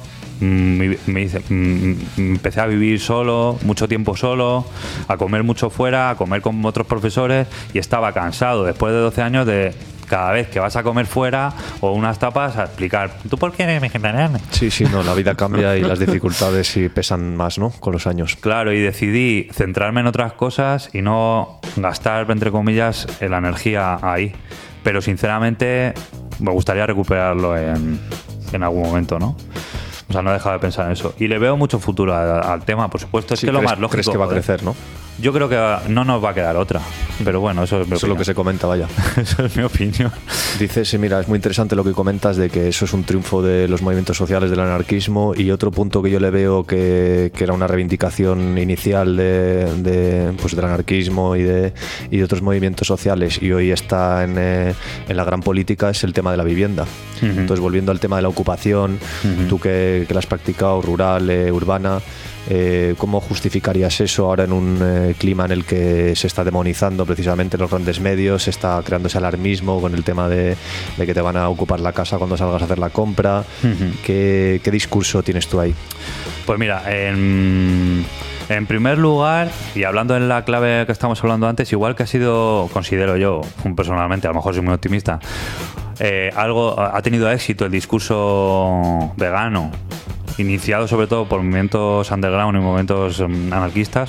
Empecé a vivir solo, mucho tiempo solo, a comer mucho fuera, a comer con otros profesores, y estaba cansado después de 12 años de cada vez que vas a comer fuera o unas tapas a explicar, ¿tú por qué eres vegetariano? Sí, no, la vida cambia y las dificultades sí pesan más, ¿no? Con los años. Claro, y decidí centrarme en otras cosas y no gastar, entre comillas, la energía ahí. Pero sinceramente me gustaría recuperarlo en algún momento, ¿no? O sea, no he dejado de pensar en eso. Y le veo mucho futuro al tema, por supuesto. Es sí, que lo más lógico. ¿Crees que va a crecer, no? Yo creo que no nos va a quedar otra. Pero bueno, eso es mi opinión. Eso es lo que se comenta, vaya. Eso es mi opinión. Dices, sí, mira, es muy interesante lo que comentas de que eso es un triunfo de los movimientos sociales del anarquismo, y otro punto que yo le veo que era una reivindicación inicial del anarquismo y de otros movimientos sociales, y hoy está en la gran política, es el tema de la vivienda. Uh-huh. Entonces, volviendo al tema de la ocupación, uh-huh, tú que la has practicado, rural, urbana, ¿cómo justificarías eso ahora en un clima en el que se está demonizando precisamente los grandes medios, se está creando ese alarmismo con el tema de que te van a ocupar la casa cuando salgas a hacer la compra. ¿Qué discurso tienes tú ahí? Pues mira, en primer lugar, y hablando en la clave que estamos hablando antes, igual que ha sido, considero yo, personalmente, a lo mejor soy muy optimista, ha tenido éxito el discurso vegano, iniciado sobre todo por movimientos underground y movimientos anarquistas.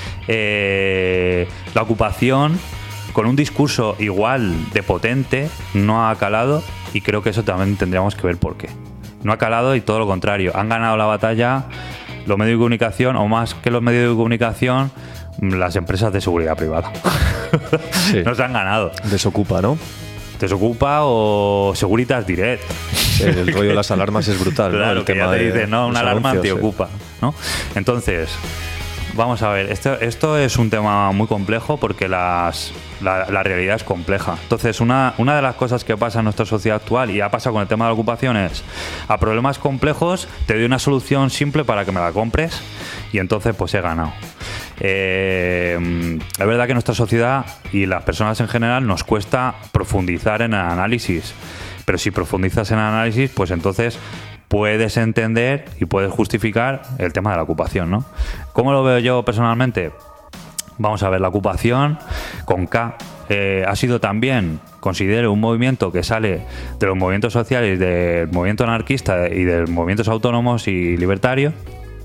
La ocupación, con un discurso igual de potente, no ha calado, y creo que eso también tendríamos que ver por qué. No ha calado y todo lo contrario. Han ganado la batalla los medios de comunicación, o más que los medios de comunicación, las empresas de seguridad privada. Sí. Nos han ganado. Desocupa, ¿no? Desocupa o Securitas Direct. Sí, el rollo de las alarmas es brutal. Claro, ¿no? El que tema ya te dice, no, una alarma anti-ocupa, ¿no? Entonces, vamos a ver, esto es un tema muy complejo porque la realidad es compleja. Entonces, una de las cosas que pasa en nuestra sociedad actual, y ha pasado con el tema de la ocupación, es a problemas complejos te doy una solución simple para que me la compres, y entonces pues he ganado. Es verdad que en nuestra sociedad y las personas en general nos cuesta profundizar en el análisis, pero si profundizas en el análisis, pues entonces puedes entender y puedes justificar el tema de la ocupación, ¿no? ¿Cómo lo veo yo personalmente? Vamos a ver, la ocupación con K ha sido también, considero, un movimiento que sale de los movimientos sociales, del movimiento anarquista y de los movimientos autónomos y libertarios.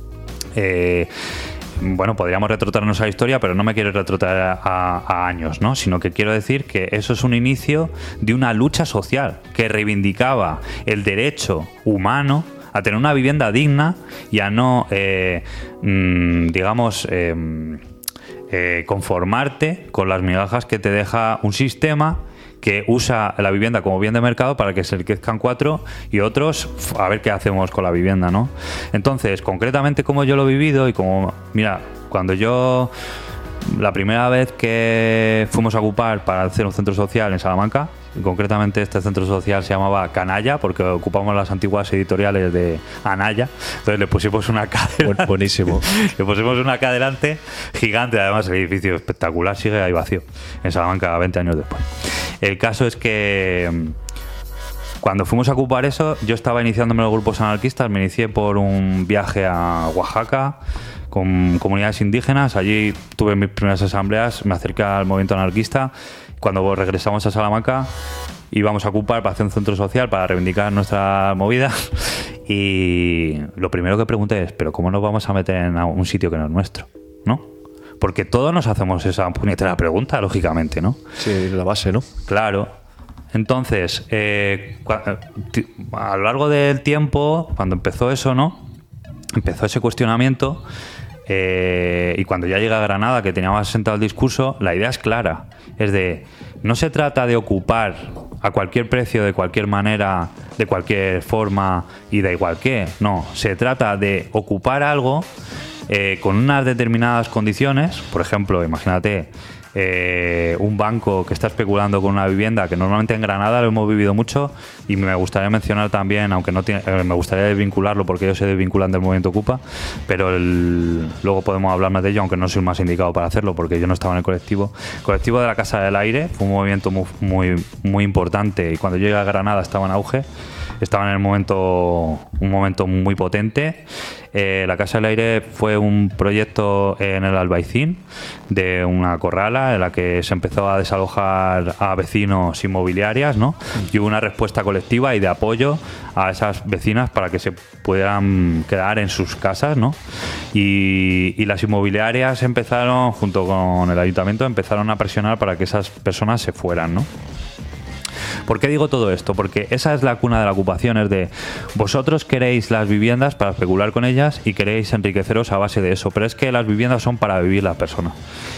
Bueno, podríamos retrotraernos a la historia, pero no me quiero retrotraer a años, ¿no? Sino que quiero decir que eso es un inicio de una lucha social que reivindicaba el derecho humano a tener una vivienda digna y a no, conformarte con las migajas que te deja un sistema que usa la vivienda como bien de mercado para que se enriquezcan cuatro y otros a ver qué hacemos con la vivienda, ¿no? Entonces, concretamente, como yo lo he vivido y como, mira, cuando yo la primera vez que fuimos a ocupar para hacer un centro social en Salamanca, y concretamente este centro social se llamaba Canalla porque ocupamos las antiguas editoriales de Anaya, entonces le pusimos una K delante. Buenísimo. Le pusimos una K delante gigante, además el edificio espectacular, sigue ahí vacío en Salamanca 20 años después. El caso es que cuando fuimos a ocupar eso, yo estaba iniciándome en los grupos anarquistas, me inicié por un viaje a Oaxaca con comunidades indígenas, allí tuve mis primeras asambleas, me acerqué al movimiento anarquista. Cuando regresamos a Salamanca íbamos a ocupar para hacer un centro social, para reivindicar nuestra movida, y lo primero que pregunté es, ¿pero cómo nos vamos a meter en un sitio que no es nuestro? ¿No? Porque todos nos hacemos esa puñetera pregunta, lógicamente, ¿no? Sí, la base, ¿no? Claro. Entonces, a lo largo del tiempo, cuando empezó eso, ¿no? Empezó ese cuestionamiento, y cuando ya llega a Granada, que teníamos asentado el discurso, la idea es clara. Es de, no se trata de ocupar a cualquier precio, de cualquier manera, de cualquier forma y da igual qué. No, se trata de ocupar algo con unas determinadas condiciones. Por ejemplo, imagínate un banco que está especulando con una vivienda, que normalmente en Granada lo hemos vivido mucho, y me gustaría mencionar también, aunque no tiene, me gustaría desvincularlo porque ellos se desvinculan del movimiento Ocupa, pero luego podemos hablar más de ello, aunque no soy el más indicado para hacerlo porque yo no estaba en el colectivo. El colectivo de la Casa del Aire fue un movimiento muy importante, y cuando yo llegué a Granada estaba en auge, estaba en un momento muy potente. La Casa del Aire fue un proyecto en el Albaicín de una corrala en la que se empezó a desalojar a vecinos inmobiliarias, ¿no? Y hubo una respuesta colectiva y de apoyo a esas vecinas para que se pudieran quedar en sus casas, ¿no? Y las inmobiliarias empezaron, junto con el ayuntamiento, empezaron a presionar para que esas personas se fueran, ¿no? ¿Por qué digo todo esto? Porque esa es la cuna de la ocupación, es de vosotros queréis las viviendas para especular con ellas y queréis enriqueceros a base de eso, pero es que las viviendas son para vivir las personas.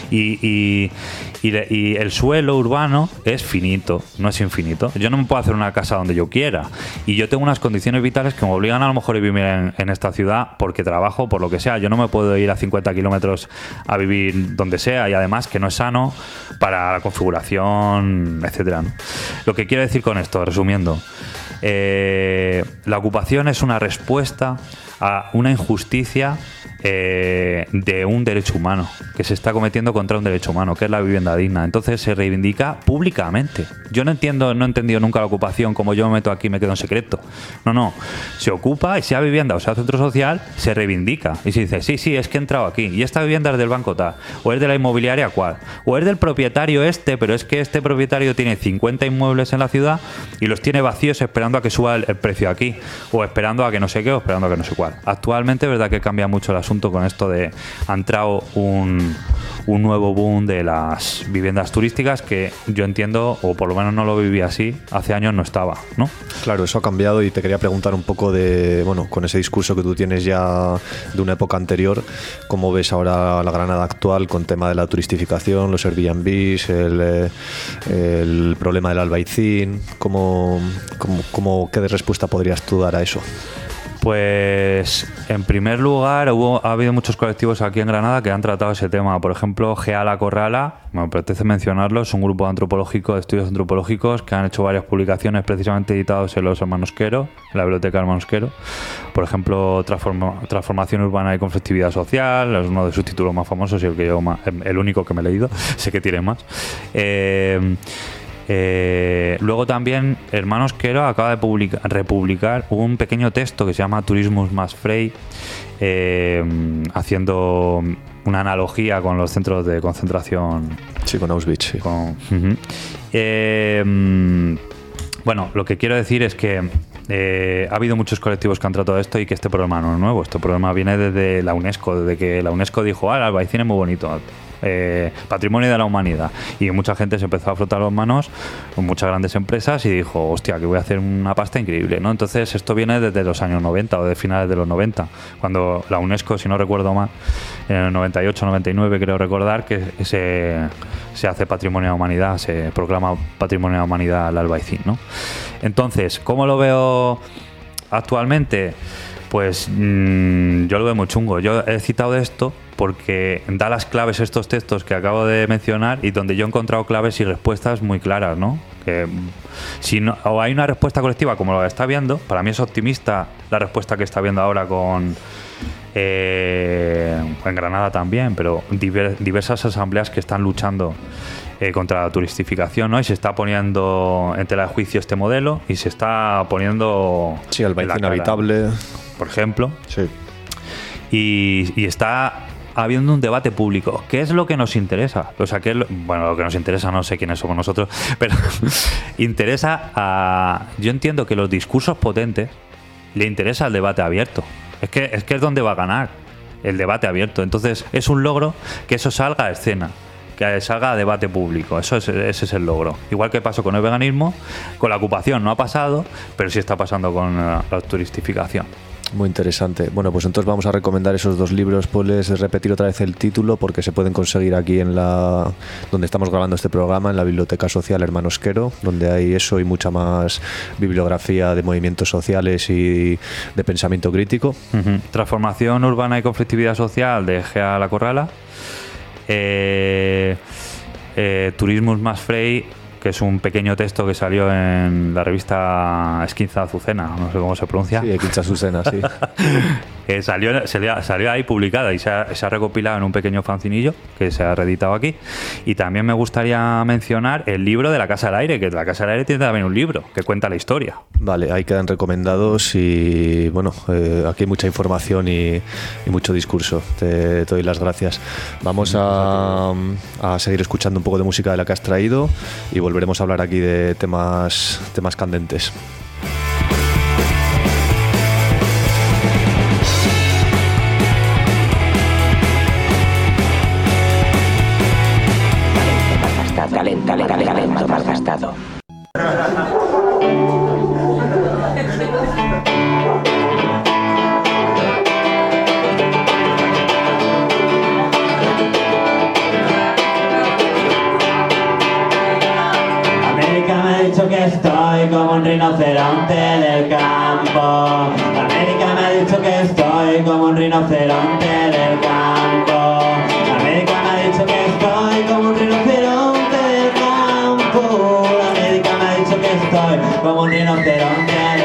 Y el suelo urbano es finito, no es infinito. Yo no me puedo hacer una casa donde yo quiera, y yo tengo unas condiciones vitales que me obligan a lo mejor a vivir en esta ciudad porque trabajo, por lo que sea. Yo no me puedo ir a 50 kilómetros a vivir donde sea, y además que no es sano para la configuración, etcétera, ¿no? Lo que quiero decir con esto, resumiendo, La ocupación es una respuesta a una injusticia de un derecho humano que se está cometiendo contra un derecho humano, que es la vivienda digna. Entonces se reivindica públicamente. Yo no he entendido nunca la ocupación como yo me meto aquí y me quedo en secreto. No, se ocupa y sea vivienda o sea centro social, se reivindica y se dice, sí, es que he entrado aquí y esta vivienda es del banco tal, o es de la inmobiliaria cual, o es del propietario pero es que este propietario tiene 50 inmuebles en la ciudad y los tiene vacíos esperando a que suba el precio aquí, o esperando a que no sé qué, o esperando a que no sé cuál. Actualmente es verdad que cambia mucho el asunto con esto de ha entrado un nuevo boom de las viviendas turísticas que yo entiendo, o por lo menos no lo viví así, hace años no estaba, ¿no? Claro, eso ha cambiado y te quería preguntar un poco de, bueno, con ese discurso que tú tienes ya de una época anterior, ¿cómo ves ahora la Granada actual con tema de la turistificación, los Airbnbs, el problema del albaicín? ¿Qué respuesta podrías tú dar a eso? Pues en primer lugar ha habido muchos colectivos aquí en Granada que han tratado ese tema. Por ejemplo, GEA La Corrala, me apetece mencionarlo, es un grupo antropológico, de estudios antropológicos que han hecho varias publicaciones precisamente editados en los Hermanos Quero, en la biblioteca Hermanos Quero. Por ejemplo, Transformación Urbana y Conflictividad Social, es uno de sus títulos más famosos y el único que me he leído, sé que tiene más. Luego también Hermanos Quero acaba de republicar un pequeño texto que se llama Turismus más Frei, haciendo una analogía con los centros de concentración. Sí, con Auschwitz. Sí. Bueno, lo que quiero decir es que ha habido muchos colectivos que han tratado esto y que este problema no es nuevo. Este problema viene desde la UNESCO, desde que la UNESCO dijo, el albaicín es muy bonito, patrimonio de la humanidad, y mucha gente se empezó a frotar las manos con muchas grandes empresas y dijo, hostia, que voy a hacer una pasta increíble, ¿no? Entonces esto viene desde los años 90 o de finales de los 90, cuando la UNESCO, si no recuerdo mal, en el 98, 99 creo recordar, que se hace patrimonio de la humanidad, se proclama patrimonio de la humanidad al albaicín, ¿no? Entonces, ¿cómo lo veo actualmente? Pues yo lo veo muy chungo. Yo he citado esto porque da las claves estos textos que acabo de mencionar y donde yo he encontrado claves y respuestas muy claras, ¿no? Que si no, o hay una respuesta colectiva como la que está viendo, para mí es optimista la respuesta que está viendo ahora con en Granada también, pero diversas asambleas que están luchando contra la turistificación, ¿no? Y se está poniendo en tela de juicio este modelo y se está poniendo... Sí, albaicín habitable, por ejemplo. Sí. Y está habiendo un debate público. ¿Qué es lo que nos interesa? O sea, lo que nos interesa, no sé quiénes somos nosotros, pero interesa a... Yo entiendo que los discursos potentes le interesa el debate abierto. Es que es donde va a ganar el debate abierto. Entonces, es un logro que eso salga a escena, que salga a debate público. Ese es el logro. Igual que pasó con el veganismo, con la ocupación no ha pasado, pero sí está pasando con la turistificación. Muy interesante. Bueno, pues entonces vamos a recomendar esos dos libros. ¿Puedes repetir otra vez el título? Porque se pueden conseguir aquí donde estamos grabando este programa, en la Biblioteca Social Hermanos Quero, donde hay eso y mucha más bibliografía de movimientos sociales y de pensamiento crítico. Uh-huh. Transformación Urbana y Conflictividad Social, de GEA La Corrala. Turismus más Frei, que es un pequeño texto que salió en la revista Esquinza Azucena, no sé cómo se pronuncia. Sí, Esquinza Azucena, sí. Salió ahí publicada y se ha recopilado en un pequeño fancinillo que se ha reeditado aquí. Y también me gustaría mencionar el libro de La Casa del Aire, que La Casa del Aire tiene también un libro que cuenta la historia. Vale, ahí quedan recomendados y bueno, aquí hay mucha información y mucho discurso. Te doy las gracias. Vamos a seguir escuchando un poco de música de la que has traído y volveremos a hablar aquí de temas candentes. Talento malgastado. América me ha dicho que estoy como un rinoceronte del campo. América me ha dicho que estoy como un rinoceronte del campo. América me ha dicho que estoy como un rinoceronte del campo. América me ha dicho que estoy como un rinoceronte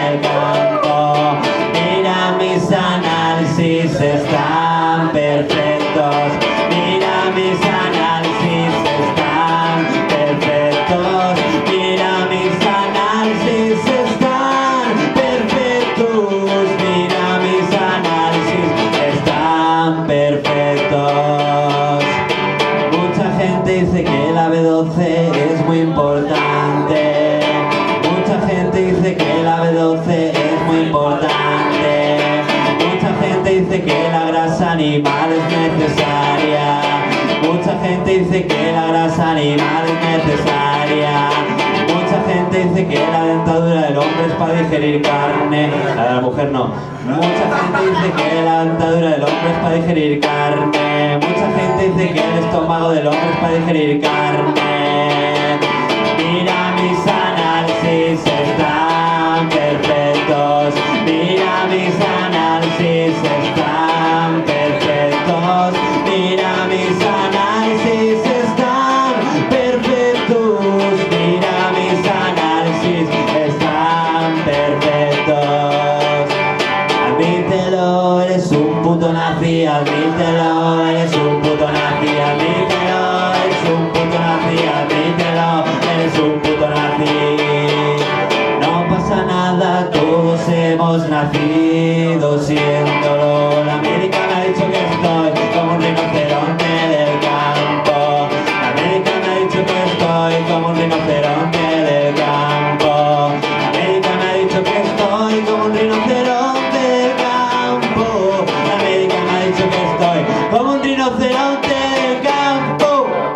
grande. Mucha gente dice que la grasa animal es necesaria. Mucha gente dice que la grasa animal es necesaria. Mucha gente dice que la dentadura del hombre es para digerir carne. La de la mujer no. Mucha gente dice que la dentadura del hombre es para digerir carne. Mucha gente dice que el estómago del hombre es para digerir carne. Mira mis análisis, están perfectos. Mira mis análisis, están perfectos. Mira mis análisis, están perfectos. Mira mis análisis, están perfectos. Admítelo, eres un puto nazi. Admítelo, eres un puto nazi. Admítelo, eres un puto nazi. Admítelo, eres un puto nazi. No pasa nada, todos hemos nacido siéndolo. La América me ha dicho que estoy como un rinoceronte del campo. La América me ha dicho que estoy como un rinoceronte del campo. La América me ha dicho que estoy como un rinoceronte del campo. La América me ha dicho que estoy como un rinoceronte del campo.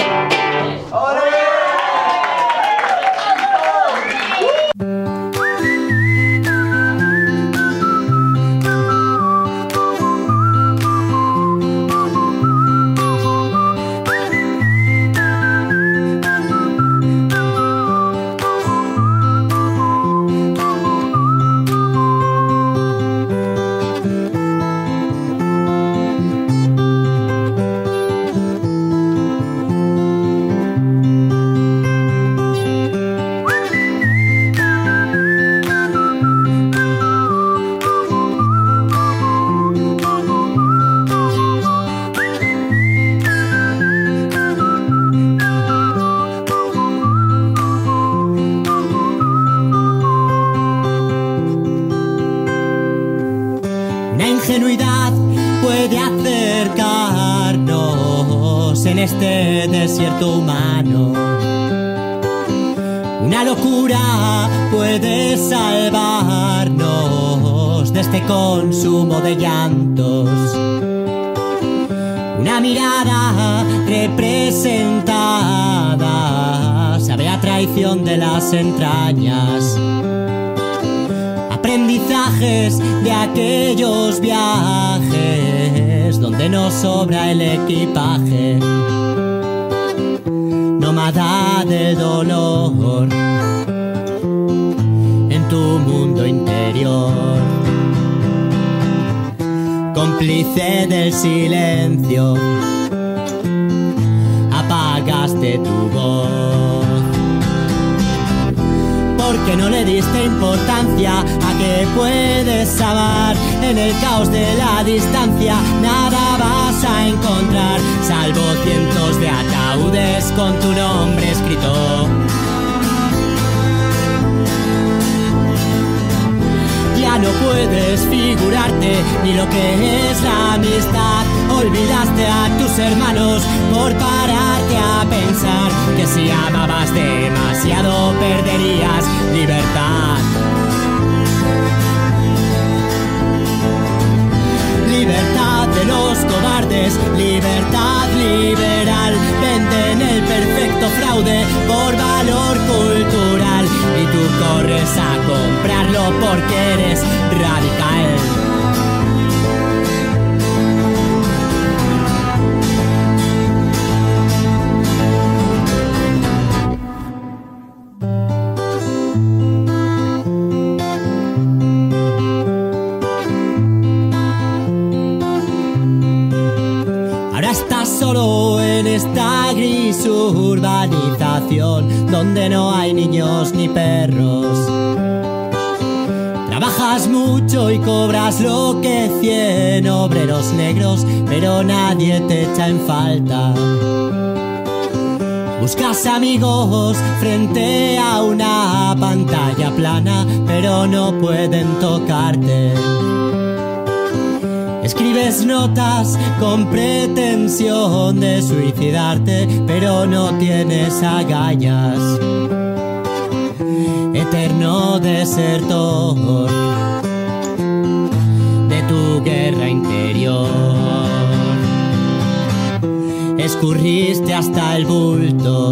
Una ingenuidad puede acercarnos en este desierto humano. Una locura puede salvarnos de este consumo de llantos. Una mirada representada sabe a traición de las entrañas. Aprendizajes de aquellos viajes donde nos sobra el equipaje. Nómada del dolor en tu mundo interior. Cómplice del silencio, apagaste tu voz. Porque no le diste importancia a que puedes amar. En el caos de la distancia nada vas a encontrar, salvo cientos de ataúdes con tu nombre escrito. Ya no puedes figurarte ni lo que es la amistad. Olvidaste a tus hermanos por pararte a pensar que si amabas demasiado perderías libertad. Libertad de los cobardes, libertad liberal. Venden el perfecto fraude por valor cultural y tú corres a comprarlo porque eres radical. Solo en esta gris urbanización donde no hay niños ni perros. Trabajas mucho y cobras lo que 100 obreros negros, pero nadie te echa en falta. Buscas amigos frente a una pantalla plana, pero no pueden tocarte. Escribes notas con pretensión de suicidarte, pero no tienes agallas. Eterno desertor. Escurriste hasta el bulto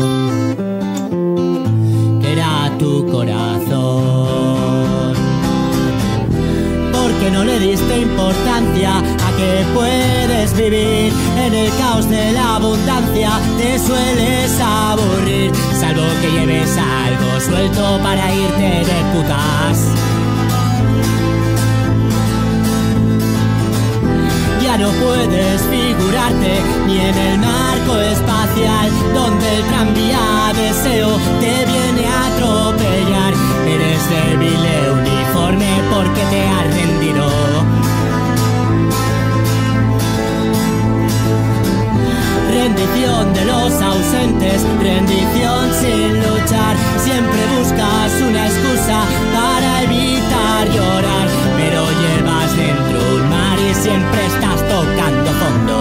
que era tu corazón, porque no le diste importancia a que puedes vivir en el caos de la abundancia. Te sueles aburrir, salvo que lleves algo suelto para irte de putas. Ya no puedes figurarte ni en el marco espacial donde el tranvía deseo te viene a atropellar. Eres débil e uniforme porque te has rendido. Rendición de los ausentes, rendición sin luchar. Siempre buscas una excusa para evitar llorar, pero llevas dentro un mar y siempre estás tocando fondo.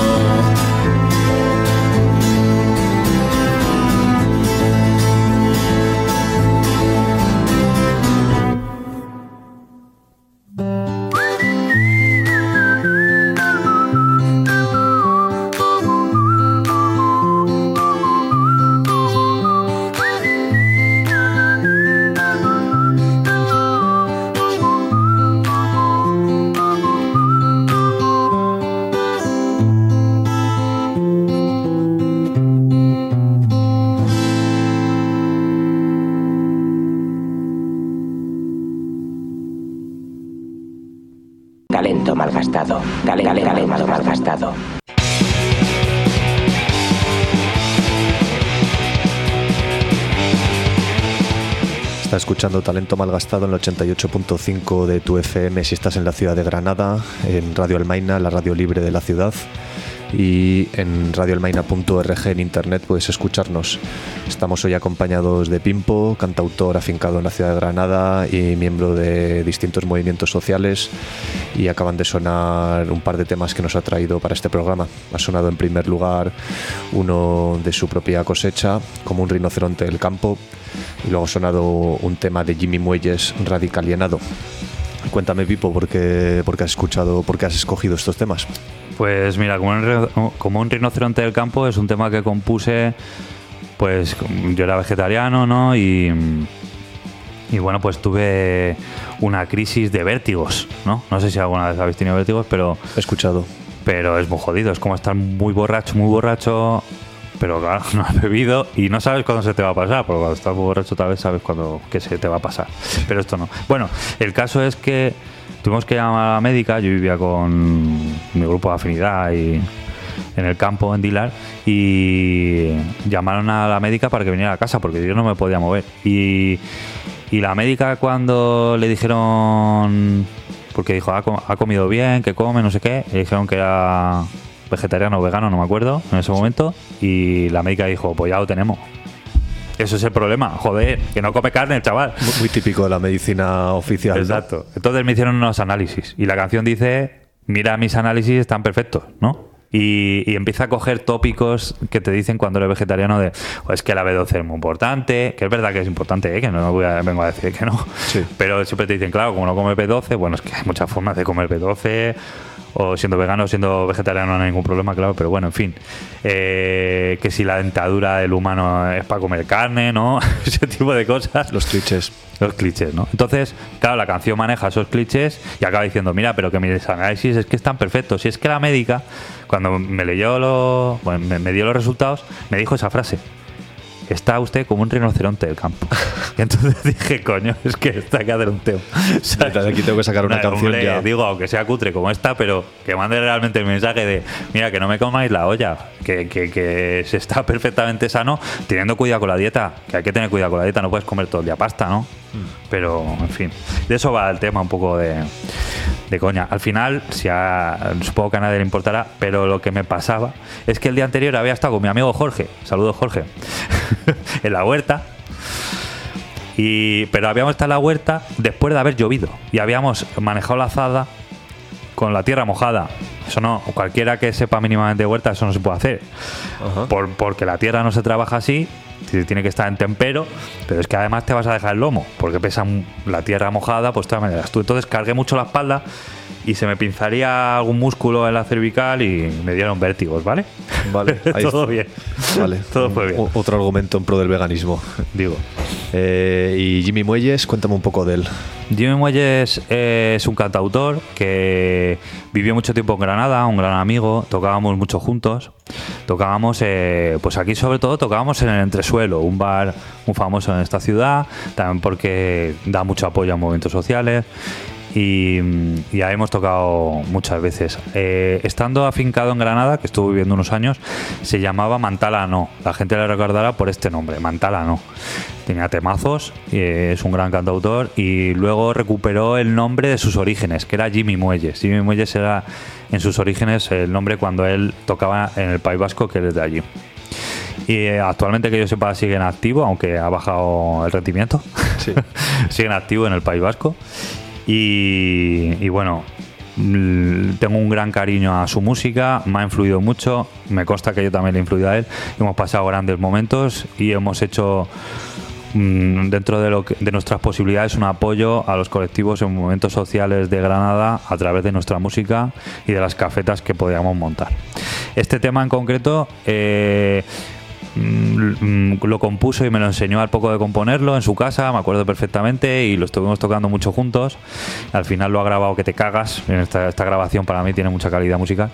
Talento malgastado. Talento malgastado. Está escuchando Talento Malgastado en el 88.5 de tu FM si estás en la ciudad de Granada, en Radio Almaina, la radio libre de la ciudad, y en radioalmaina.org en internet puedes escucharnos. Estamos hoy acompañados de Pimpo, cantautor afincado en la ciudad de Granada y miembro de distintos movimientos sociales, y acaban de sonar un par de temas que nos ha traído para este programa. Ha sonado en primer lugar uno de su propia cosecha, Como un rinoceronte del campo, y luego ha sonado un tema de Jimmy Muelles, Radical Alienado. Cuéntame, Pipo, ¿por qué has escogido estos temas? Pues mira, como un rinoceronte del campo es un tema que compuse, pues yo era vegetariano, ¿no? Y bueno, pues tuve una crisis de vértigos, ¿no? No sé si alguna vez habéis tenido vértigos, pero... He escuchado. Pero es muy jodido, es como estar muy borracho, pero claro, no has bebido y no sabes cuándo se te va a pasar, porque cuando estás muy borracho tal vez sabes cuándo que se te va a pasar, pero esto no. Bueno, el caso es que tuvimos que llamar a la médica. Yo vivía con mi grupo de afinidad y en el campo, en Dilar, y llamaron a la médica para que viniera a casa porque yo no me podía mover. Y la médica, cuando le dijeron, porque dijo, ha comido bien, que come, no sé qué, le dijeron que era vegetariano o vegano, no me acuerdo en ese momento, y la médica dijo, pues ya lo tenemos. Eso es el problema, joder, que no come carne el chaval. Muy típico de la medicina oficial. Exacto. ¿No? Entonces me hicieron unos análisis y la canción dice, mira, mis análisis están perfectos, ¿no? Y empieza a coger tópicos que te dicen cuando eres vegetariano de, es que la B12 es muy importante, que es verdad que es importante, que no vengo a decir que no, sí. Pero siempre te dicen, claro, como no comes B12, bueno, es que hay muchas formas de comer B12, o siendo vegano o siendo vegetariano no hay ningún problema, claro, pero bueno, en fin, que si la dentadura del humano es para comer carne, ¿no? Ese tipo de cosas. Los clichés, ¿no? Entonces, claro, la canción maneja esos clichés y acaba diciendo, mira, pero que mis análisis es que están perfectos. Y es que la médica, cuando me leyó me dio los resultados, me dijo esa frase: está usted como un rinoceronte del campo. Y entonces dije, coño, es que está que hacer un tema. De aquí tengo que sacar una canción ya. Digo, aunque sea cutre como esta, pero que mande realmente el mensaje de, mira, que no me comáis la olla, que se está perfectamente sano, teniendo cuidado con la dieta, que hay que tener cuidado con la dieta, no puedes comer todo el día pasta, ¿no? Pero, en fin, de eso va el tema un poco de coña. Al final, supongo que a nadie le importará, pero lo que me pasaba es que el día anterior había estado con mi amigo Jorge, saludos Jorge, en la huerta, pero habíamos estado en la huerta después de haber llovido y habíamos manejado la azada con la tierra mojada. Eso no, cualquiera que sepa mínimamente de huerta, eso no se puede hacer. Porque la tierra no se trabaja así, tiene que estar en tempero, pero es que además te vas a dejar el lomo, porque pesa la tierra mojada, pues de todas maneras. Entonces cargué mucho la espalda y se me pinzaría algún músculo en la cervical y me dieron vértigos, ¿vale? Vale, ahí todo está. bien. Vale, todo fue bien. Otro argumento en pro del veganismo. Digo. Y Jimmy Muelles, cuéntame un poco de él. Jimmy Muelles es un cantautor que vivió mucho tiempo en Granada, un gran amigo, tocábamos mucho juntos. Tocábamos, pues aquí sobre todo tocábamos en el Entresuelo, un bar muy famoso en esta ciudad, también porque da mucho apoyo a movimientos sociales. Y ahí hemos tocado muchas veces. Estando afincado en Granada, que estuve viviendo unos años, se llamaba Mantala No. La gente le recordará por este nombre, Mantala No. Tenía temazos, es un gran cantautor, y luego recuperó el nombre de sus orígenes, que era Jimmy Muelles. Jimmy Muelles era en sus orígenes el nombre cuando él tocaba en el País Vasco, que él es de allí. Y actualmente, que yo sepa, sigue en activo, aunque ha bajado el rendimiento. Sí. Sigue en activo en el País Vasco. Y bueno, tengo un gran cariño a su música, me ha influido mucho, me consta que yo también le he influido a él. Hemos pasado grandes momentos y hemos hecho, dentro de nuestras posibilidades, un apoyo a los colectivos en movimientos sociales de Granada a través de nuestra música y de las cafetas que podíamos montar. Este tema en concreto lo compuso y me lo enseñó al poco de componerlo en su casa, me acuerdo perfectamente, y lo estuvimos tocando mucho juntos. Al final lo ha grabado que te cagas. Esta grabación para mí tiene mucha calidad musical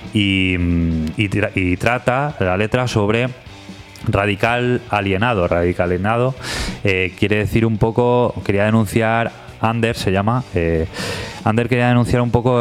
y trata la letra sobre radical alienado. Quiere decir un poco, quería denunciar, Ander se llama, Ander quería denunciar un poco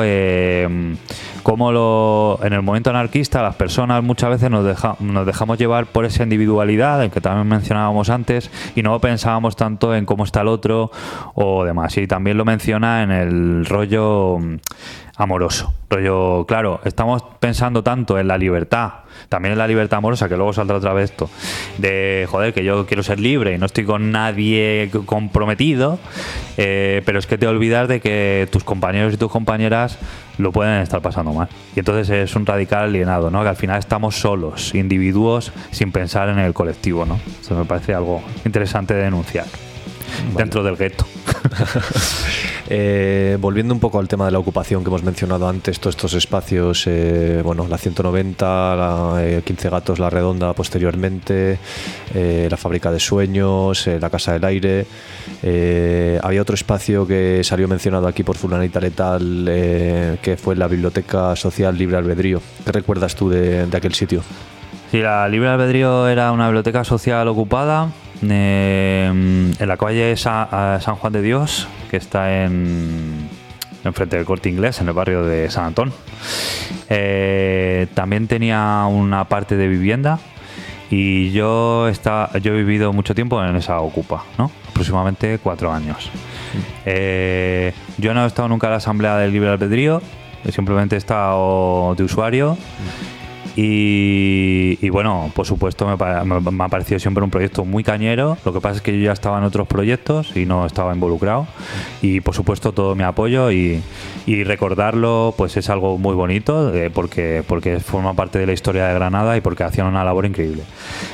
cómo en el movimiento anarquista las personas muchas veces nos dejamos llevar por esa individualidad, en que también mencionábamos antes, y no pensábamos tanto en cómo está el otro o demás. Y también lo menciona en el rollo amoroso. Claro, estamos pensando tanto en la libertad, también en la libertad amorosa, que luego saldrá otra vez esto, de joder, que yo quiero ser libre y no estoy con nadie comprometido, pero es que te olvidas de que tus compañeros y tus compañeras lo pueden estar pasando mal. Y entonces es un radical alienado, ¿no? Que al final estamos solos, individuos, sin pensar en el colectivo, ¿no? Eso me parece algo interesante de denunciar. Vale. Dentro del gueto. Volviendo un poco al tema de la ocupación que hemos mencionado antes, todos estos espacios, la 190, la 15 Gatos, la Redonda posteriormente, la Fábrica de Sueños, la Casa del Aire. Había otro espacio que salió mencionado aquí por fulanita letal, que fue la Biblioteca Social Libre Albedrío. ¿Qué recuerdas tú de aquel sitio? Sí, la Libre Albedrío era una biblioteca social ocupada en la calle San Juan de Dios, que está enfrente del Corte Inglés, en el barrio de San Antón. También tenía una parte de vivienda, y yo he vivido mucho tiempo en esa ocupa, ¿no? Aproximadamente 4 años. Yo no he estado nunca en la asamblea del Libre Albedrío, simplemente he estado de usuario. Y bueno, por supuesto me ha parecido siempre un proyecto muy cañero. Lo que pasa es que yo ya estaba en otros proyectos y no estaba involucrado, y por supuesto todo mi apoyo, y recordarlo pues es algo muy bonito, porque forma parte de la historia de Granada y porque hacían una labor increíble.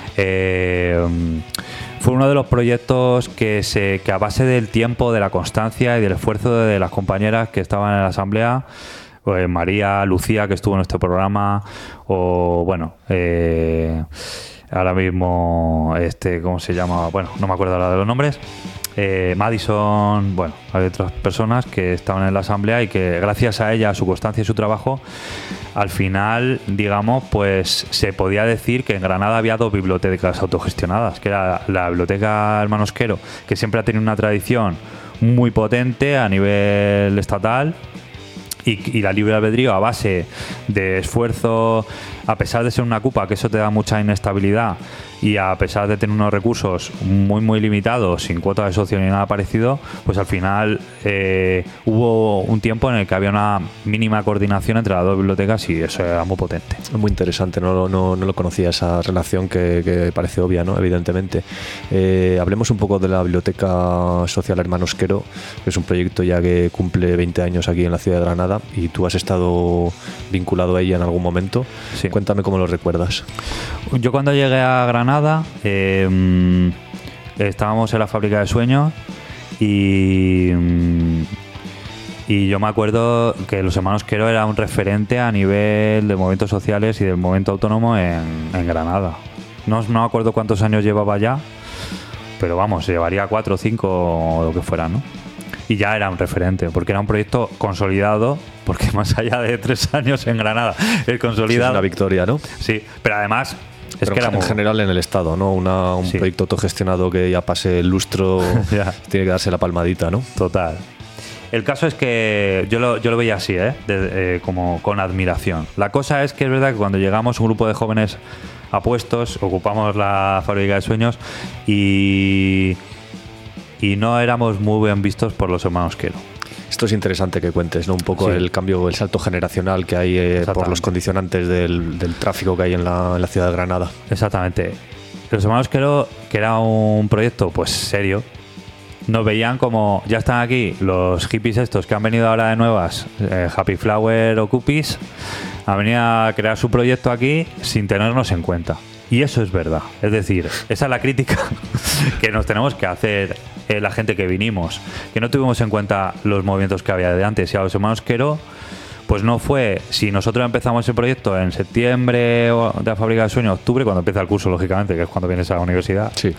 Fue uno de los proyectos que a base del tiempo, de la constancia y del esfuerzo de las compañeras que estaban en la asamblea, María, Lucía, que estuvo en este programa, o bueno, ahora mismo ¿cómo se llama? Bueno, no me acuerdo ahora de los nombres. Madison, bueno, hay otras personas que estaban en la asamblea y que gracias a ella, a su constancia y su trabajo, al final, digamos, pues se podía decir que en Granada había 2 bibliotecas autogestionadas, que era la Biblioteca Hermanos Quero, que siempre ha tenido una tradición muy potente a nivel estatal, y la Libre Albedrío, a base de esfuerzo, a pesar de ser una ocupa, que eso te da mucha inestabilidad, y a pesar de tener unos recursos muy muy limitados, sin cuota de socio ni nada parecido, pues al final hubo un tiempo en el que había una mínima coordinación entre las 2 bibliotecas, y eso era muy potente. Muy interesante, no lo conocía, esa relación que parece obvia, ¿no? Evidentemente. Hablemos un poco de la Biblioteca Social Hermanos Quero, que es un proyecto ya que cumple 20 años aquí en la ciudad de Granada, y tú has estado vinculado a ella en algún momento. Sí. Cuéntame cómo lo recuerdas. Yo cuando llegué a Granada estábamos en la Fábrica de Sueños, y Y yo me acuerdo que los hermanos Quero era un referente a nivel de movimientos sociales y del movimiento autónomo en Granada. No me acuerdo cuántos años llevaba ya, pero vamos, llevaría 4 o 5 o lo que fuera, ¿no? Y ya era un referente, porque era un proyecto consolidado, porque más allá de 3 años en Granada, el consolidado... Sí, es una victoria, ¿no? Sí, pero además... Pero que era en general en el Estado, ¿no? Un proyecto autogestionado que ya pase el lustro, tiene que darse la palmadita, ¿no? Total. El caso es que yo lo veía así, como con admiración. La cosa es que es verdad que cuando llegamos un grupo de jóvenes apuestos, ocupamos la fábrica de sueños y no éramos muy bien vistos por los hermanos Quero. Esto es interesante que cuentes, ¿no? Un poco el cambio, el salto generacional que hay por los condicionantes del tráfico que hay en la ciudad de Granada. Exactamente. Los hermanos Quero, que era un proyecto pues serio, nos veían como, ya están aquí los hippies estos que han venido ahora de nuevas, Happy Flower o Cupis, han venido a crear su proyecto aquí sin tenernos en cuenta. Y eso es verdad. Es decir, esa es la crítica que nos tenemos que hacer la gente que vinimos, que no tuvimos en cuenta los movimientos que había de antes. Y a los hermanos Quero, pues no fue, si nosotros empezamos el proyecto en septiembre de la fábrica de sueños, octubre, cuando empieza el curso, lógicamente, que es cuando vienes a la universidad. Sí.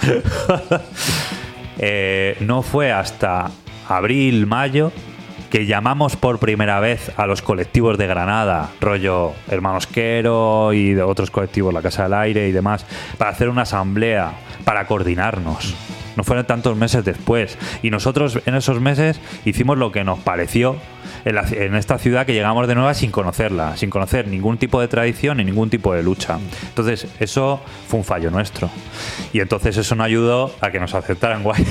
No fue hasta abril, mayo, que llamamos por primera vez a los colectivos de Granada, rollo Hermanos Quero y de otros colectivos, la Casa del Aire y demás, para hacer una asamblea, para coordinarnos. No fueron tantos meses después. Y nosotros en esos meses hicimos lo que nos pareció en esta ciudad que llegamos de nueva sin conocerla, sin conocer ningún tipo de tradición ni ningún tipo de lucha. Entonces eso fue un fallo nuestro. Y entonces eso nos ayudó a que nos aceptaran guay.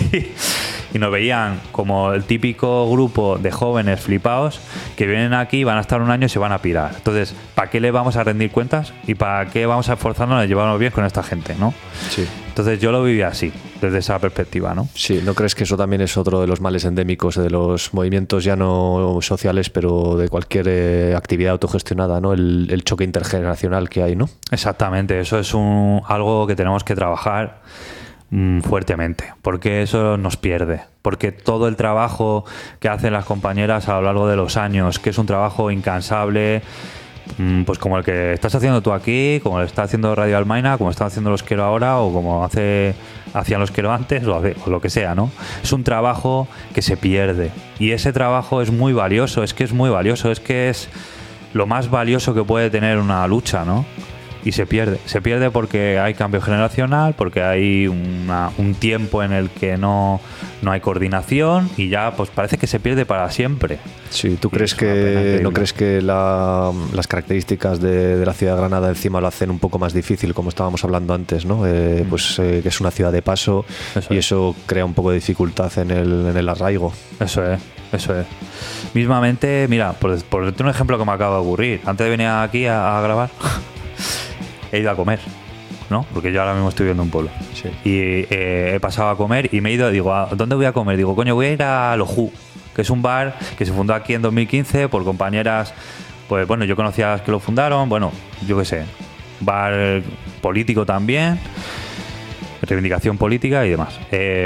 Y nos veían como el típico grupo de jóvenes flipados que vienen aquí, van a estar un año y se van a pirar. Entonces, ¿para qué le vamos a rendir cuentas? ¿Y para qué vamos a esforzarnos a llevarnos bien con esta gente, no? Sí. Entonces yo lo viví así, desde esa perspectiva, ¿no? Sí, ¿no crees que eso también es otro de los males endémicos de los movimientos ya no sociales, pero de cualquier actividad autogestionada, ¿no? El choque intergeneracional que hay, ¿no? Exactamente, eso es algo que tenemos que trabajar fuertemente, porque eso nos pierde, porque todo el trabajo que hacen las compañeras a lo largo de los años, que es un trabajo incansable, pues como el que estás haciendo tú aquí, como lo está haciendo Radio Almaina, como están haciendo los Quero ahora, o como hacían los Quero antes, o lo que sea, ¿no? Es un trabajo que se pierde, y ese trabajo es muy valioso, es que es lo más valioso que puede tener una lucha, ¿no? Y se pierde porque hay cambio generacional, porque hay un tiempo en el que no hay coordinación y ya pues parece que se pierde para siempre. Sí, ¿tú crees que no crees que las características de la ciudad de Granada encima lo hacen un poco más difícil, como estábamos hablando antes, ¿no? Que es una ciudad de paso eso crea un poco de dificultad en el arraigo. Eso es. Mismamente, mira, por un ejemplo que me acaba de ocurrir, antes de venir aquí a grabar he ido a comer, ¿no? Porque yo ahora mismo estoy viviendo en un pueblo. Sí. Y he pasado a comer y me he ido, digo, ¿a dónde voy a comer? Digo, coño, voy a ir a Lojú, que es un bar que se fundó aquí en 2015 por compañeras, pues bueno, yo conocía a las que lo fundaron, bueno, yo qué sé, bar político también, reivindicación política y demás.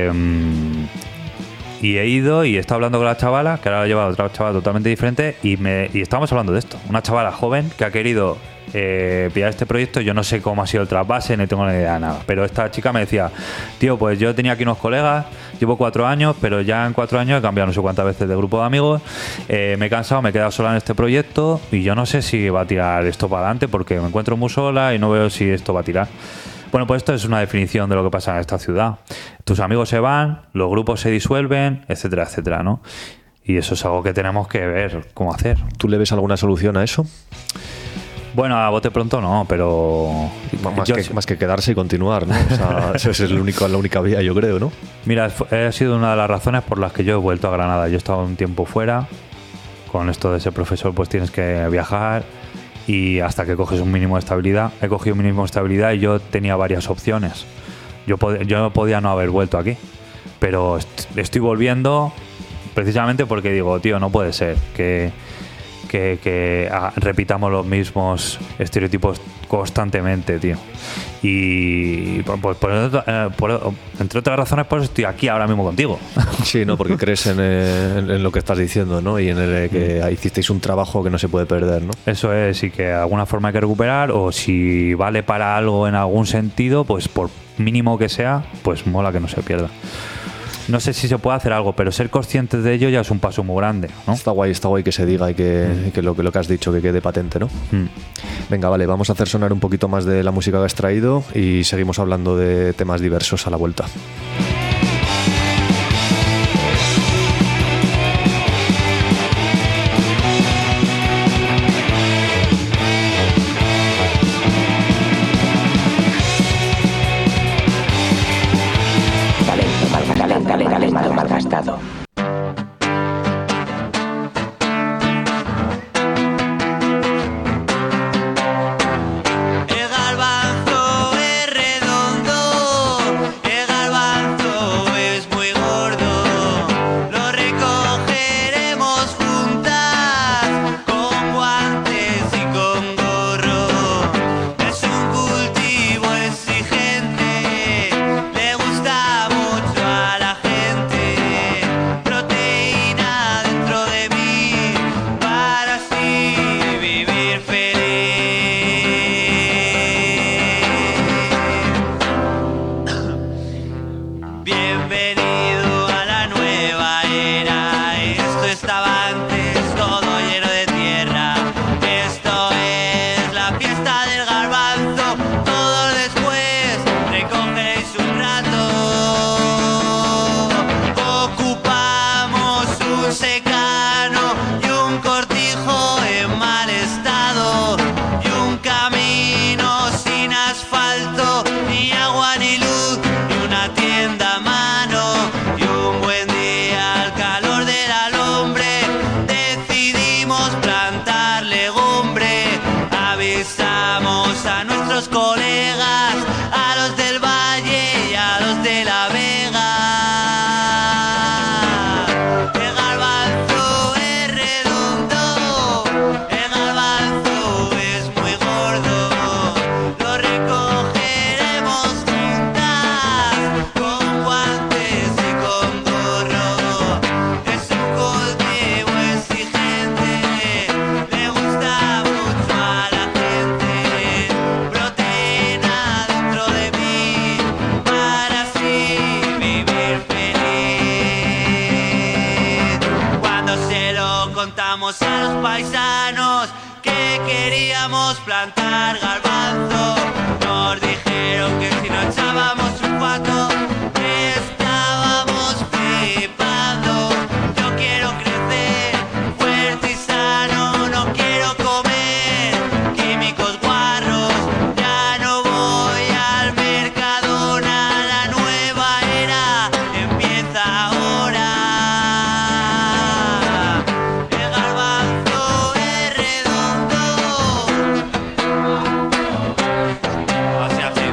Y he ido y he estado hablando con la chavala, que ahora la lleva otra chavala totalmente diferente, y estábamos hablando de esto. Una chavala joven que ha querido pillar este proyecto. Yo no sé cómo ha sido el trasvase, no tengo ni idea de nada. Pero esta chica me decía, tío, pues yo tenía aquí unos colegas, llevo 4 años, pero ya en 4 años he cambiado no sé cuántas veces de grupo de amigos. Me he cansado, me he quedado sola en este proyecto y yo no sé si va a tirar esto para adelante porque me encuentro muy sola y no veo si esto va a tirar. Bueno, pues esto es una definición de lo que pasa en esta ciudad. Tus amigos se van, los grupos se disuelven, etcétera, etcétera, ¿no? Y eso es algo que tenemos que ver cómo hacer. ¿Tú le ves alguna solución a eso? Bueno, a bote pronto no, pero... Más que quedarse y continuar, ¿no? O sea, eso es la única vía, yo creo, ¿no? Mira, ha sido una de las razones por las que yo he vuelto a Granada. Yo he estado un tiempo fuera. Con esto de ser profesor, pues tienes que viajar. Y hasta que coges un mínimo de estabilidad. He cogido un mínimo de estabilidad y yo tenía varias opciones. Yo podía no haber vuelto aquí. Pero estoy volviendo precisamente porque digo, tío, no puede ser que repitamos los mismos estereotipos constantemente, tío. Y entre otras razones, por eso estoy aquí ahora mismo contigo. Sí, ¿no? Porque crees en lo que estás diciendo, ¿no? Y en el que hicisteis un trabajo que no se puede perder, ¿no? Eso es, y que de alguna forma hay que recuperar, o si vale para algo en algún sentido, pues por mínimo que sea, pues mola que no se pierda. No sé si se puede hacer algo, pero ser conscientes de ello ya es un paso muy grande, ¿no? Está guay que se diga y que lo que has dicho que quede patente, ¿no? Venga, vale, vamos a hacer sonar un poquito más de la música que has traído y seguimos hablando de temas diversos a la vuelta. Talento malgastado. El garbanzo es redondo, el garbanzo es muy gordo. Lo recogeremos juntas con guantes y con gorro. Es un cultivo exigente, le gusta mucho a la gente. Proteína dentro de mí para así vivir feliz. Bienvenido a la nueva era. Esto estaba antes todo lleno de tierra. Esto es la fiesta del garbanzo. Todo después recogeréis un rato. Ocupamos un secano y un cortijo en mal estado. Y un camino sin asfalto, ni agua ni luz, y una tienda a mano. Y un buen día al calor de la lumbre decidimos plantar legumbre. Avisamos a nuestros colegas, a los del Valle y a los de la Vega. El garbanzo es redondo, el garbanzo es muy gordo. Lo recogeremos juntas con guantes y con gorro. Es un cultivo exigente, le gusta mucho a la gente. Proteína dentro de mí para así vivir feliz. Cuando se lo contamos a los paisanos que queríamos plantar garbanzo, nos dijeron que si no echábamos un pato estábamos flipando. Yo quiero crecer fuerte y sano, no quiero comer químicos guarros. Ya no voy al Mercadona, la nueva era empieza ahora. El garbanzo es redondo. Así, así.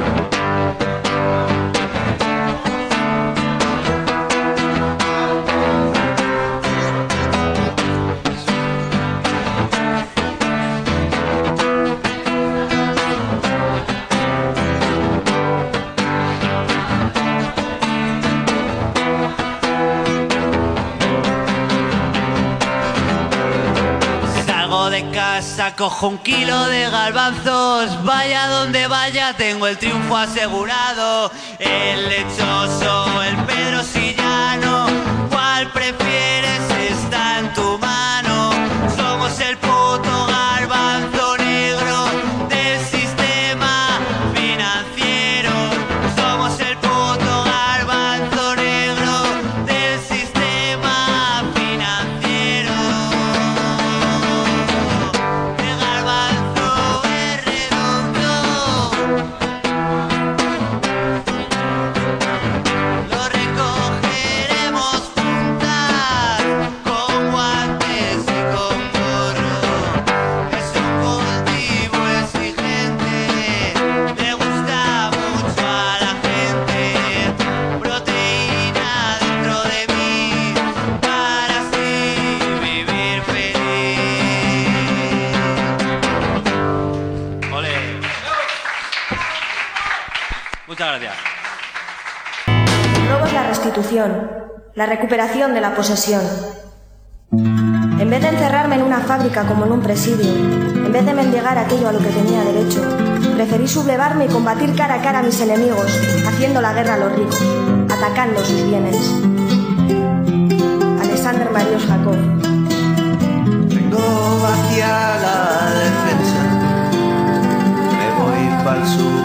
Salgo de casa, cojo un kilo de garbanzos. Vaya donde vaya, tengo el triunfo asegurado. El lechoso, el Pedro Sillano, ¿cuál prefieres? Está en tu mano. Somos el puto garbanzo negro del sistema financiero. Somos el puto garbanzo negro del sistema financiero. El garbanzo es redondo. Lo Muchas gracias. El robo es la restitución, la recuperación de la posesión. En vez de encerrarme en una fábrica como en un presidio, en vez de mendigar aquello a lo que tenía derecho, preferí sublevarme y combatir cara a cara a mis enemigos, haciendo la guerra a los ricos, atacando sus bienes. Alexander Marius Jacob. Vengo hacia la defensa, me voy pa'l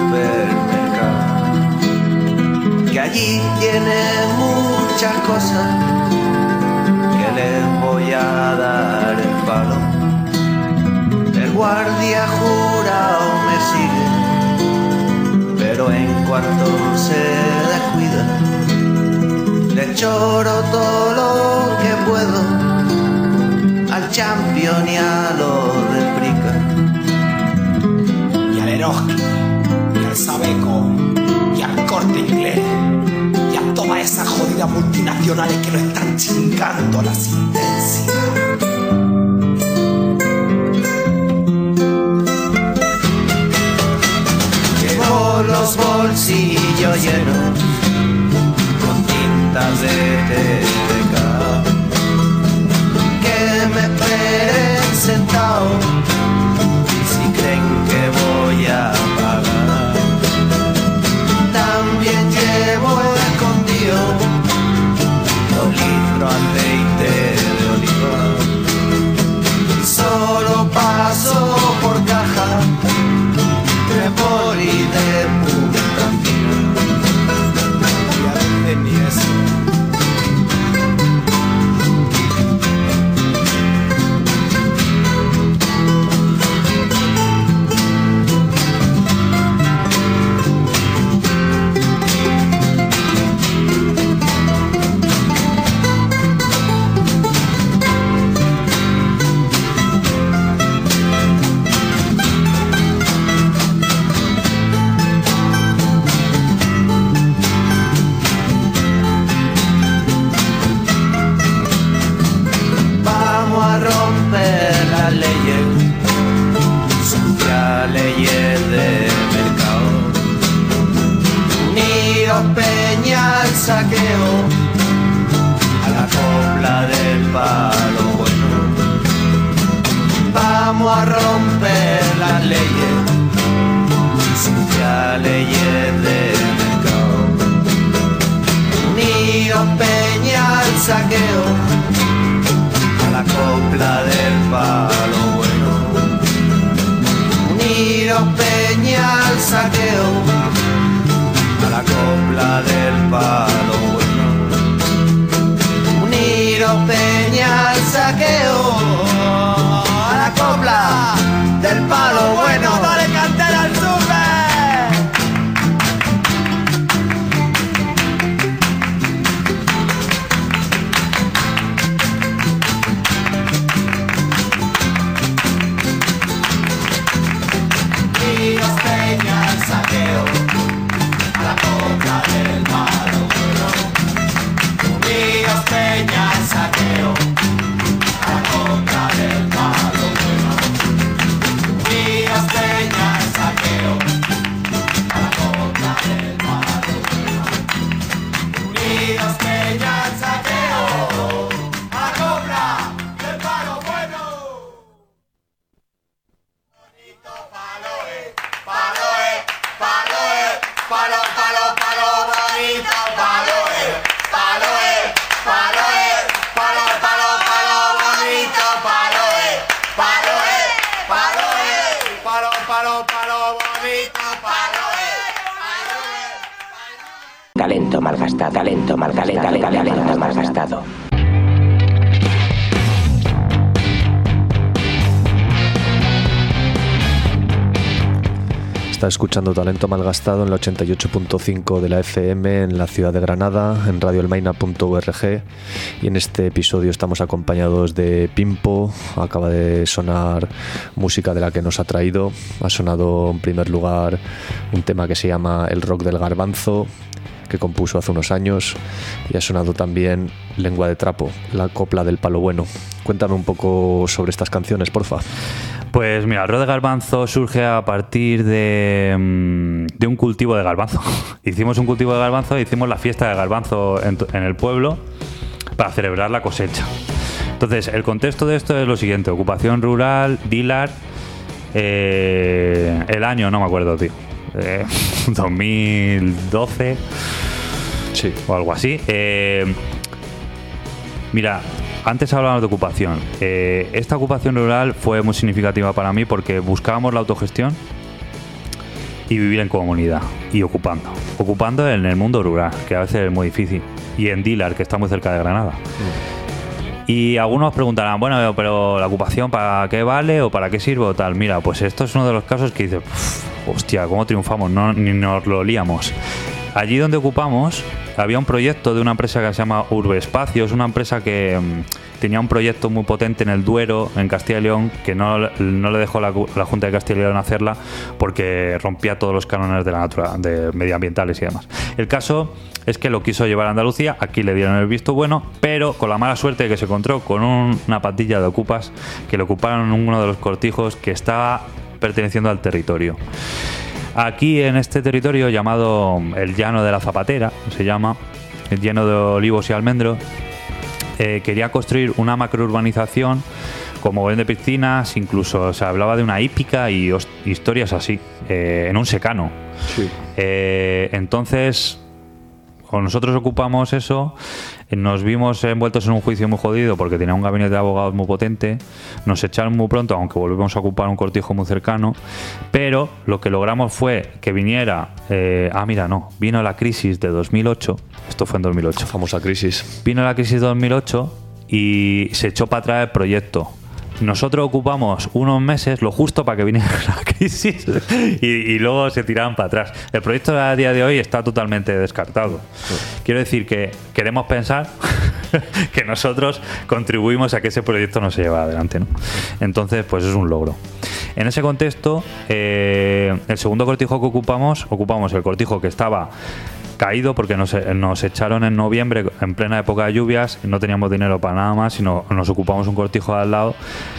supermercado, que allí tiene muchas cosas que les voy a dar el palo. El guardia jurado me sigue, pero en cuanto se descuida, le choro todo lo que puedo al champion y a los del Prica. Y al Eroski, y al Sabeco, y al Corte Inglés, y a todas esas jodidas multinacionales que nos están chingando la existencia. Llevo los bolsillos llenos con tintas de TDK, que me esperen sentado si creen que voy a pagar. También llevo escondido 2 litros de aceite de oliva, solo paso por caja de poli de punta fina, y a veces ni eso. Saqueo a la copla del palo bueno. Vamos a romper las leyes, sucias leyes del mercado. Unidos peña al saqueo a la copla del palo bueno. Unidos peña al saqueo a la copla del palo bueno. Unidos peña al saqueo a la copla del palo bueno. Dale cantera al Unidos peña al saqueo a la copla del palo bueno. Unidos peña al saqueo a la copla del palo bueno. Unidos peña al saqueo a la copla del palo bueno. Unidos peña al saqueo a la copla del palo bueno. Bonito palo palo palo palo, palo, palo, bonito, palo, palo, palo, palo, palo, palo, bonito, palo, palo, palo, palo, palo, palo, bonito, palo, Talento malgastado, talento malgastado. Está escuchando Talento Malgastado en la 88.5 de la FM en la ciudad de Granada, en radioelmaina.org, y en este episodio estamos acompañados de Pimpo. Acaba de sonar música de la que nos ha traído. Ha sonado en primer lugar un tema que se llama El Rock del Garbanzo, que compuso hace unos años, y ha sonado también Lengua de Trapo, la copla del palo bueno. Cuéntame un poco sobre estas canciones, porfa. Pues mira, el rol de garbanzo surge a partir de un cultivo de garbanzo. Hicimos un cultivo de garbanzo, hicimos la fiesta de garbanzo en el pueblo para celebrar la cosecha. Entonces, el contexto de esto es lo siguiente: ocupación rural, Dilar, el año no me acuerdo, tío, 2012, sí, o algo así. Mira, antes hablábamos de ocupación. Esta ocupación rural fue muy significativa para mí porque buscábamos la autogestión y vivir en comunidad y ocupando en el mundo rural, que a veces es muy difícil, y en Dilar, que está muy cerca de Granada. Y algunos preguntarán, bueno, pero la ocupación ¿para qué vale o para qué sirve o tal? Mira, pues esto es uno de los casos que dices, hostia, ¿cómo triunfamos? No, ni nos lo líamos. Allí donde ocupamos había un proyecto de una empresa que se llama Urbespacios, una empresa que tenía un proyecto muy potente en el Duero, en Castilla y León, que no le dejó la Junta de Castilla y León hacerla porque rompía todos los cánones de la de medioambientales y demás. El caso es que lo quiso llevar a Andalucía, aquí le dieron el visto bueno, pero con la mala suerte de que se encontró con una pandilla de ocupas que le ocuparon uno de los cortijos que estaba perteneciendo al territorio. Aquí en este territorio llamado el Llano de la Zapatera, se llama, el lleno de olivos y almendros, quería construir una macrourbanización con mogollón de piscinas, incluso se hablaba de una hípica y historias así, en un secano. Sí. Entonces, cuando nosotros ocupamos eso, nos vimos envueltos en un juicio muy jodido porque tenía un gabinete de abogados muy potente, nos echaron muy pronto, aunque volvimos a ocupar un cortijo muy cercano, pero lo que logramos fue que viniera, vino la crisis de 2008, esto fue en 2008. La famosa crisis. Vino la crisis de 2008 y se echó para atrás el proyecto. Nosotros ocupamos unos meses, lo justo para que viniera la crisis, y luego se tiraban para atrás. El proyecto a día de hoy está totalmente descartado. Quiero decir que queremos pensar que nosotros contribuimos a que ese proyecto no se lleve adelante, ¿no? Entonces, pues es un logro. En ese contexto, el segundo cortijo que ocupamos el cortijo que estaba caído porque nos echaron en noviembre en plena época de lluvias y no teníamos dinero para nada más, sino nos ocupamos un cortijo de al lado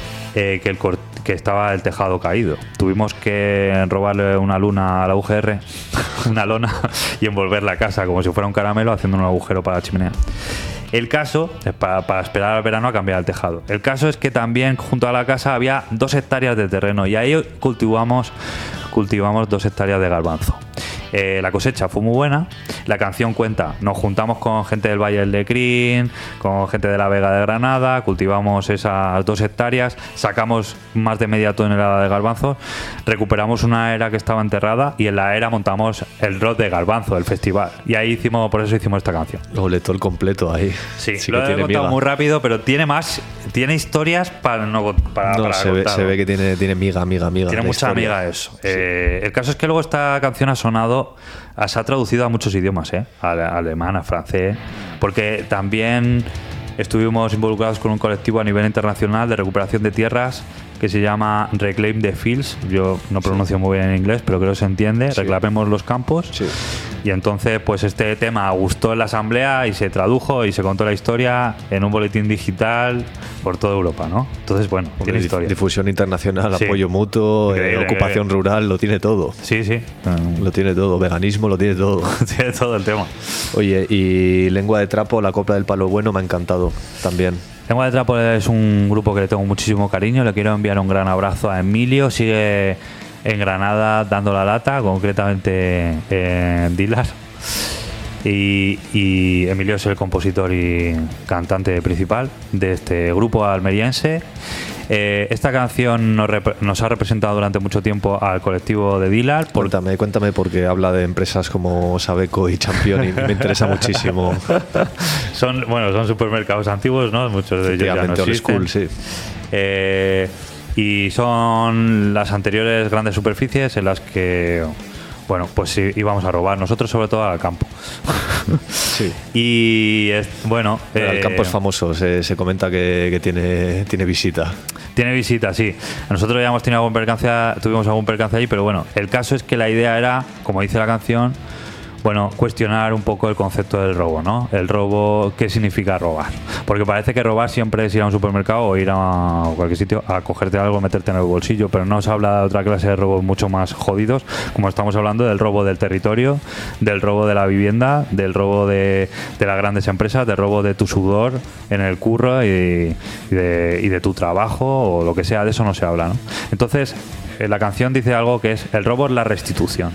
que estaba el tejado caído. Tuvimos que robarle una luna a la UGR, una lona, y envolver la casa como si fuera un caramelo haciendo un agujero para la chimenea. El caso es para esperar al verano a cambiar el tejado. El caso es que también junto a la casa había 2 hectáreas de terreno y ahí cultivamos 2 hectáreas de garbanzo. La cosecha fue muy buena. La canción cuenta, nos juntamos con gente del Valle del Lecrín, con gente de la Vega de Granada, cultivamos esas 2 hectáreas, sacamos más de media tonelada de garbanzos, recuperamos una era que estaba enterrada y en la era montamos el Rock de Garbanzo, el festival, y ahí por eso hicimos esta canción. Lo leto el completo ahí. Sí, lo he contado muy rápido, pero tiene historias para se ve que tiene miga. Tiene mucha amiga eso. Sí. El caso es que luego esta canción ha sonado, se ha traducido a muchos idiomas, a alemán, a francés, porque también estuvimos involucrados con un colectivo a nivel internacional de recuperación de tierras que se llama Reclaim the Fields. Yo no pronuncio muy bien en inglés, pero creo que se entiende. Sí. Reclamemos los campos. Sí. Y entonces, pues este tema gustó en la asamblea y se tradujo y se contó la historia en un boletín digital por toda Europa, ¿no? Entonces, bueno, tiene historia. Difusión internacional, sí. Apoyo mutuo, ocupación rural, lo tiene todo. Sí, sí. Lo tiene todo. Veganismo, lo tiene todo. Tiene todo el tema. Oye, y Lengua de Trapo, la copla del palo bueno, me ha encantado también. Lengua de Trapo es un grupo que le tengo muchísimo cariño. Le quiero enviar un gran abrazo a Emilio. Sigue en Granada dando la lata, concretamente en Dilar. Y Emilio es el compositor y cantante principal de este grupo almeriense. Esta canción nos ha representado durante mucho tiempo al colectivo de Dilar. Cuéntame, porque habla de empresas como Sabeco y Champion y me interesa muchísimo. Son supermercados antiguos, ¿no? Muchos de ellos ya no existen. School, sí. Y son las anteriores grandes superficies en las que, bueno, pues sí, íbamos a robar. Nosotros sobre todo al campo. Sí. Y bueno, el campo es famoso, se comenta que tiene visita. Tiene visita, sí. Nosotros ya hemos tenido tuvimos algún percance allí, pero bueno, el caso es que la idea era, como dice la canción, bueno, cuestionar un poco el concepto del robo, ¿no? El robo, ¿qué significa robar? Porque parece que robar siempre es ir a un supermercado o ir a cualquier sitio a cogerte algo, meterte en el bolsillo, pero no se habla de otra clase de robos mucho más jodidos, como estamos hablando del robo del territorio, del robo de la vivienda, del robo de las grandes empresas, del robo de tu sudor en el curro y de tu trabajo o lo que sea. De eso no se habla, ¿no? Entonces, la canción dice algo que es: el robo es la restitución.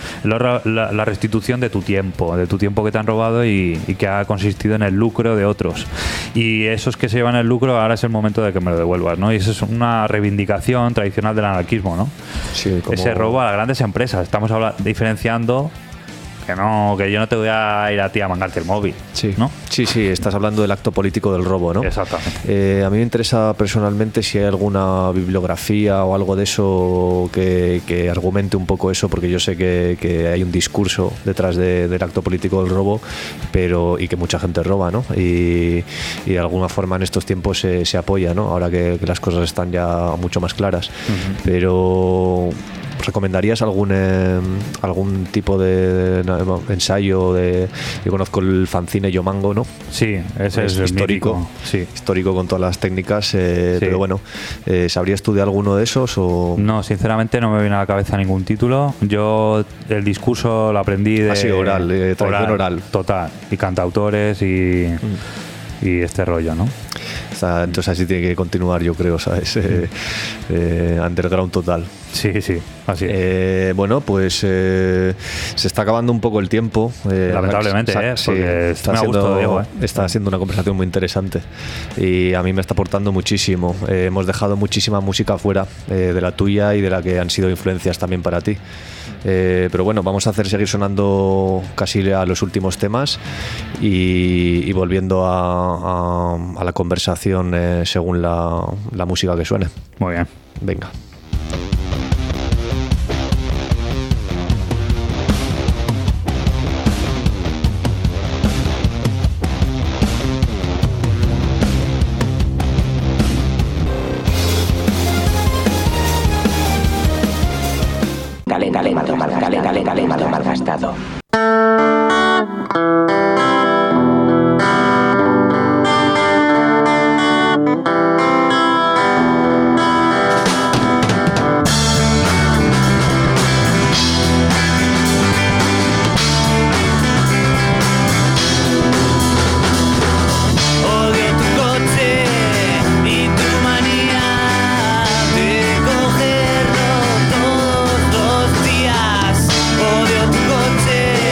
La restitución de tu tiempo que te han robado y que ha consistido en el lucro de otros. Y esos que se llevan el lucro, ahora es el momento de que me lo devuelvas, ¿no? Y eso es una reivindicación tradicional del anarquismo, ¿no? Sí, como... Ese robo a las grandes empresas. Estamos diferenciando que yo no te voy a ir a ti a mangarte el móvil. Sí, ¿no? Sí, estás hablando del acto político del robo, ¿no? Exactamente. A mí me interesa personalmente si hay alguna bibliografía o algo de eso que argumente un poco eso, porque yo sé que hay un discurso detrás del acto político del robo, y que mucha gente roba, ¿no? Y de alguna forma en estos tiempos se apoya, ¿no? Ahora que las cosas están ya mucho más claras. Uh-huh. Pero... ¿recomendarías algún tipo de ensayo? Yo conozco el fanzine Yo Mango, ¿no? Sí, ese es histórico. Sí. Histórico con todas las técnicas, sí. Pero bueno, ¿sabrías tú de alguno de esos? O... No, sinceramente no me viene a la cabeza ningún título. Yo el discurso lo aprendí de... Ha sido oral, tradición oral. Total, y cantautores y este rollo, ¿no? Entonces así tiene que continuar, yo creo, ¿sabes? Underground total. Sí, así es. Bueno, pues se está acabando un poco el tiempo. Lamentablemente, porque está siendo una conversación muy interesante y a mí me está aportando muchísimo. Hemos dejado muchísima música fuera de la tuya y de la que han sido influencias también para ti. Pero bueno, vamos a seguir sonando casi a los últimos temas y volviendo a la conversación según la música que suene. Muy bien. Venga. Talento malgastado. Odio tu coche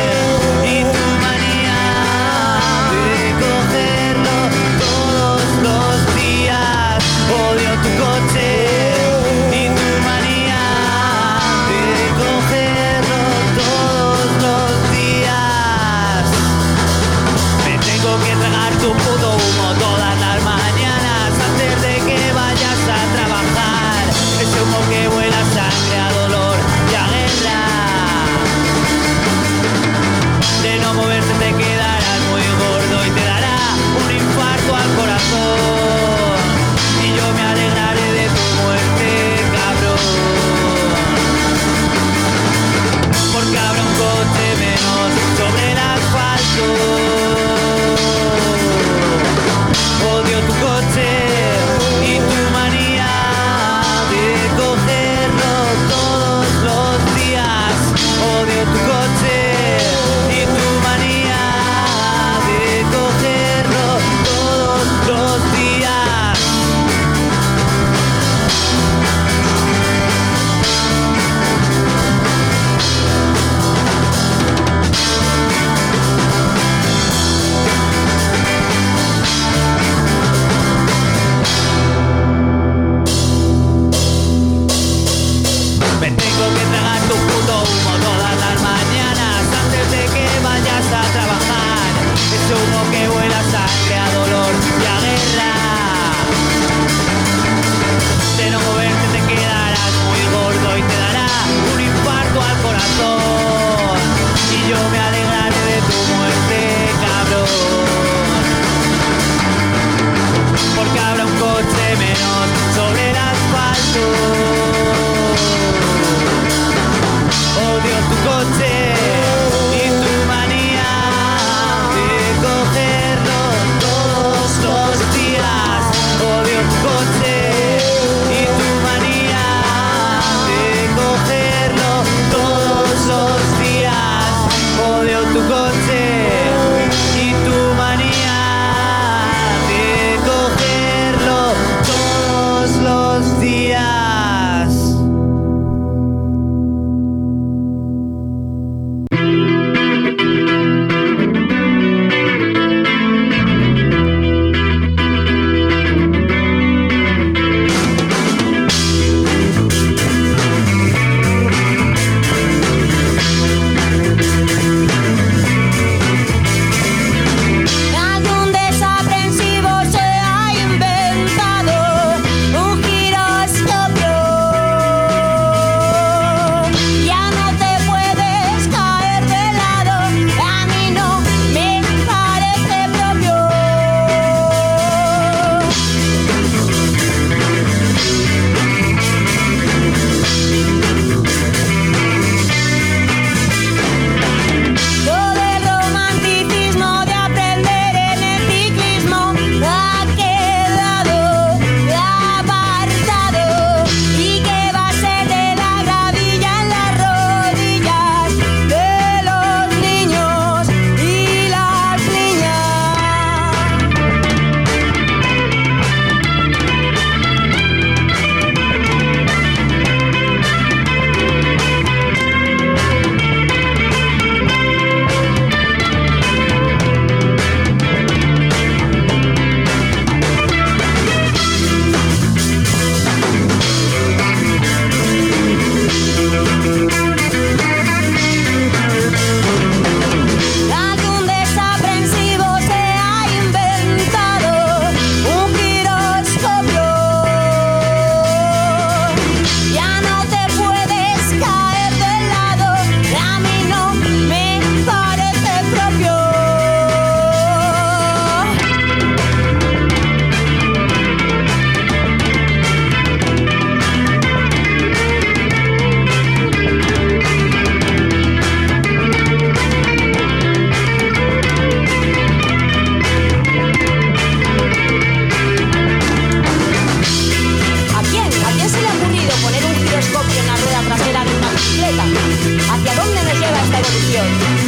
giroscopios.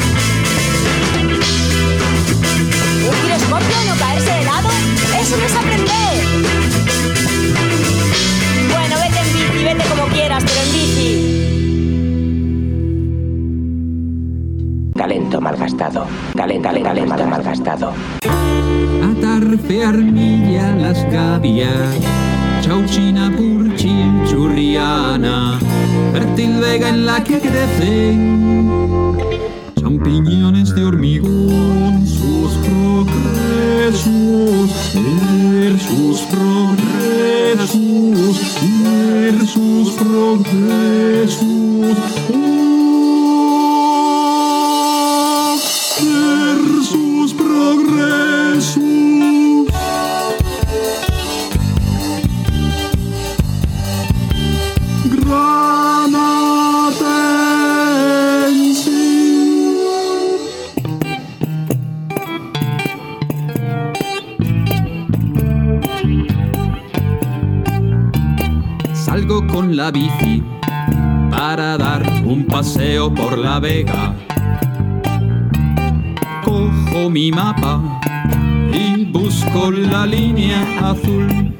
¿Un giroscopio no caerse de lado? ¡Eso no es aprender! Bueno, vete en bici, vete como quieras, pero en bici. Talento malgastado. Talento malgastado. Atarfe armilla las gavias, chauchina purchin churriana, fértil vega en la que crecen champiñones de hormigón, sus progresos, sus progresos, sus progresos. Sus progresos. Granatense. Salgo con la bici para dar un paseo por la Vega. Cojo mi mapa y busco la línea azul.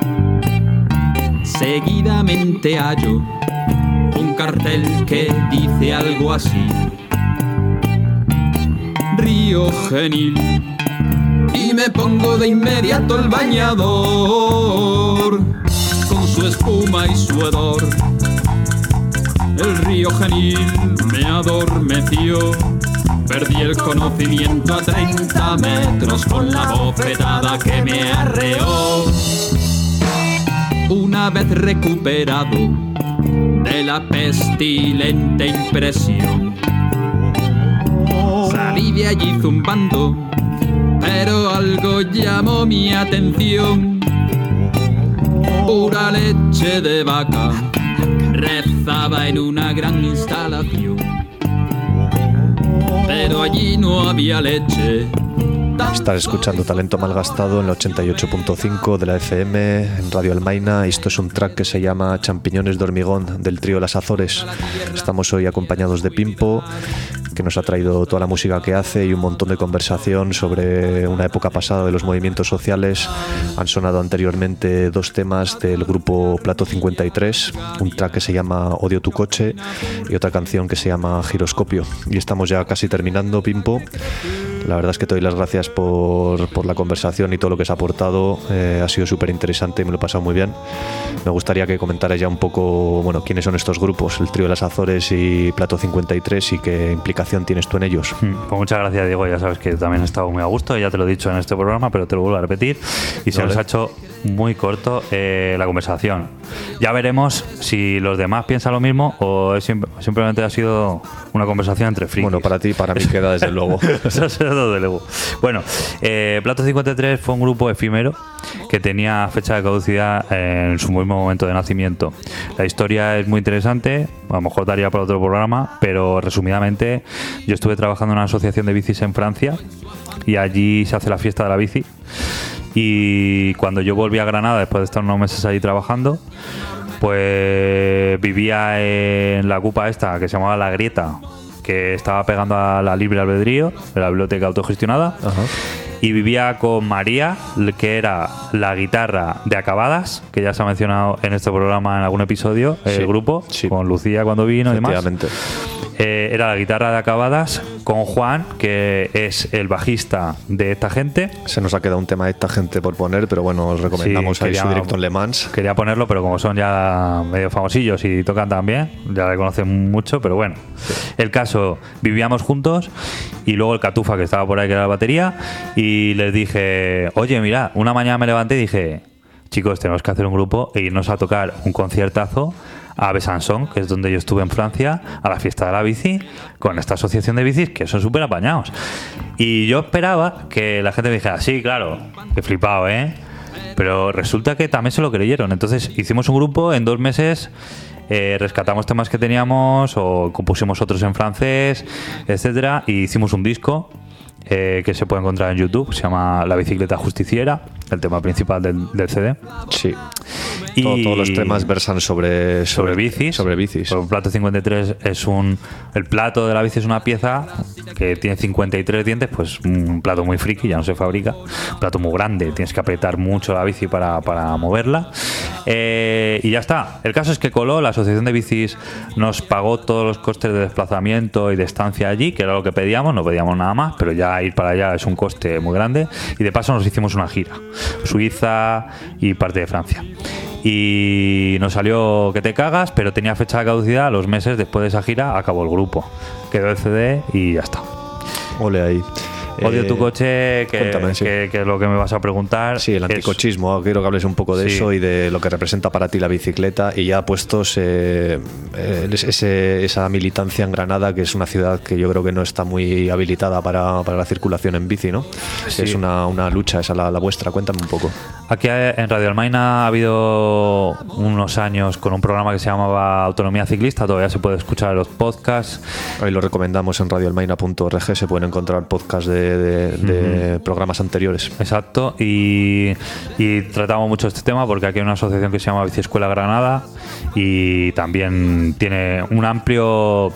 Seguidamente hallo un cartel que dice algo así: Río Genil. Y me pongo de inmediato el bañador, con su espuma y su hedor. El río Genil me adormeció. Perdí el conocimiento a 30 metros con la bofetada que me arreó. Una vez recuperado de la pestilente impresión, salí de allí zumbando, pero algo llamó mi atención. Pura leche de vaca rezaba en una gran instalación, pero allí no había leche. Estás escuchando Talento Malgastado en el 88.5 de la FM en Radio Almaina. Esto es un track que se llama Champiñones de hormigón del trío Las Azores. Estamos hoy acompañados de Pimpo, que nos ha traído toda la música que hace y un montón de conversación sobre una época pasada de los movimientos sociales. Han sonado anteriormente dos temas del grupo Plato 53, un track que se llama Odio tu coche y otra canción que se llama Giroscopio. Y estamos ya casi terminando, Pimpo. La verdad es que te doy las gracias por la conversación y todo lo que se ha aportado. Ha sido súper interesante y me lo he pasado muy bien. Me gustaría que comentaras ya un poco, bueno, quiénes son estos grupos, el trío de Las Azores y Plato 53, y qué implicación tienes tú en ellos. Pues muchas gracias, Diego. Ya sabes que también he estado muy a gusto, ya te lo he dicho en este programa, pero te lo vuelvo a repetir. Y se nos ha hecho muy corto la conversación. Ya veremos si los demás piensan lo mismo o simplemente ha sido una conversación entre frikis. Bueno, para ti y para mí queda desde luego. Eso será desde luego. Bueno, Plato 53 fue un grupo efímero que tenía fecha de caducidad en su mismo momento de nacimiento. La historia es muy interesante, a lo mejor daría para otro programa, pero resumidamente yo estuve trabajando en una asociación de bicis en Francia y allí se hace la fiesta de la bici. Y cuando yo volví a Granada, después de estar unos meses allí trabajando, pues vivía en la cupa esta que se llamaba La Grieta, que estaba pegando a la libre albedrío, de la biblioteca autogestionada. Ajá. Y vivía con María, que era la guitarra de Acabadas, que ya se ha mencionado en este programa en algún episodio, el grupo, con Lucía cuando vino y demás. Era la guitarra de Acabadas, con Juan, que es el bajista de Esta Gente. Se nos ha quedado un tema de Esta Gente por poner, pero bueno, os recomendamos ahí su directo en Le Mans. Quería ponerlo, pero como son ya medio famosillos y tocan también, ya le conocen mucho, pero bueno. Sí. El caso, vivíamos juntos y luego el Catufa, que estaba por ahí, que era la batería, y les dije, oye, mira, una mañana me levanté y dije, chicos, tenemos que hacer un grupo e irnos a tocar un conciertazo a Besançon, que es donde yo estuve en Francia, a la fiesta de la bici, con esta asociación de bicis que son súper apañados. Y yo esperaba que la gente me dijera, sí, claro, he flipado, pero resulta que también se lo creyeron. Entonces hicimos un grupo en 2 meses, rescatamos temas que teníamos o compusimos otros en francés, etcétera, y hicimos un disco que se puede encontrar en YouTube, se llama La Bicicleta Justiciera, el tema principal del CD. Sí. Todos los temas versan sobre bicis. Sobre bicis. El plato 53 es el plato de la bici es una pieza que tiene 53 dientes, pues un plato muy friki, ya no se fabrica. Un plato muy grande, tienes que apretar mucho la bici para moverla. Y ya está. El caso es que coló, la asociación de bicis nos pagó todos los costes de desplazamiento y de estancia allí, que era lo que pedíamos, no pedíamos nada más, pero ya ir para allá es un coste muy grande. Y de paso nos hicimos una gira, Suiza y parte de Francia. Y nos salió que te cagas, pero tenía fecha de caducidad. A los meses después de esa gira acabó el grupo, quedó el CD y ya está. Ole ahí. Odio tu coche, cuéntame, sí. que es lo que me vas a preguntar. Sí, el anticochismo. Quiero que hables un poco de eso y de lo que representa para ti la bicicleta. Y ya puestos esa militancia en Granada, que es una ciudad que yo creo que no está muy habilitada para la circulación en bici, ¿no? Sí. Es una lucha, esa la vuestra. Cuéntame un poco. Aquí en Radio Almaina ha habido unos años con un programa que se llamaba Autonomía Ciclista. Todavía se puede escuchar en los podcasts. Ahí lo recomendamos en radioalmaina.org. Se pueden encontrar podcasts de programas anteriores. Exacto, y tratamos mucho este tema porque aquí hay una asociación que se llama Biciescuela Granada y también tiene un amplio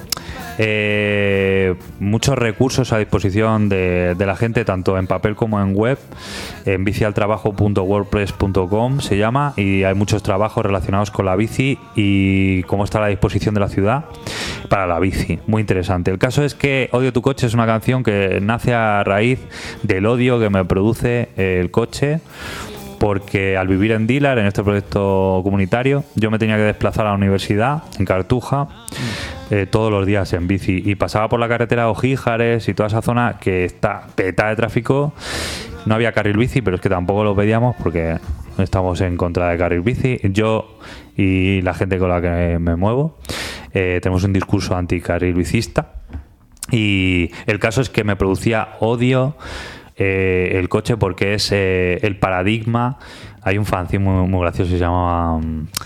muchos recursos a disposición de la gente, tanto en papel como en web, en bicialtrabajo.wordpress.com se llama, y hay muchos trabajos relacionados con la bici y cómo está a la disposición de la ciudad para la bici. Muy interesante. El caso es que Odio tu coche es una canción que nace a raíz del odio que me produce el coche, porque al vivir en Dilar, en este proyecto comunitario, yo me tenía que desplazar a la universidad en Cartuja todos los días en bici, y pasaba por la carretera de Ojíjares y toda esa zona que está petada de tráfico. No había carril bici, pero es que tampoco lo pedíamos porque estamos en contra de carril bici. Yo y la gente con la que me muevo tenemos un discurso anticarril bicista, y el caso es que me producía odio el coche porque es el paradigma. Hay un fanzine muy gracioso que se llama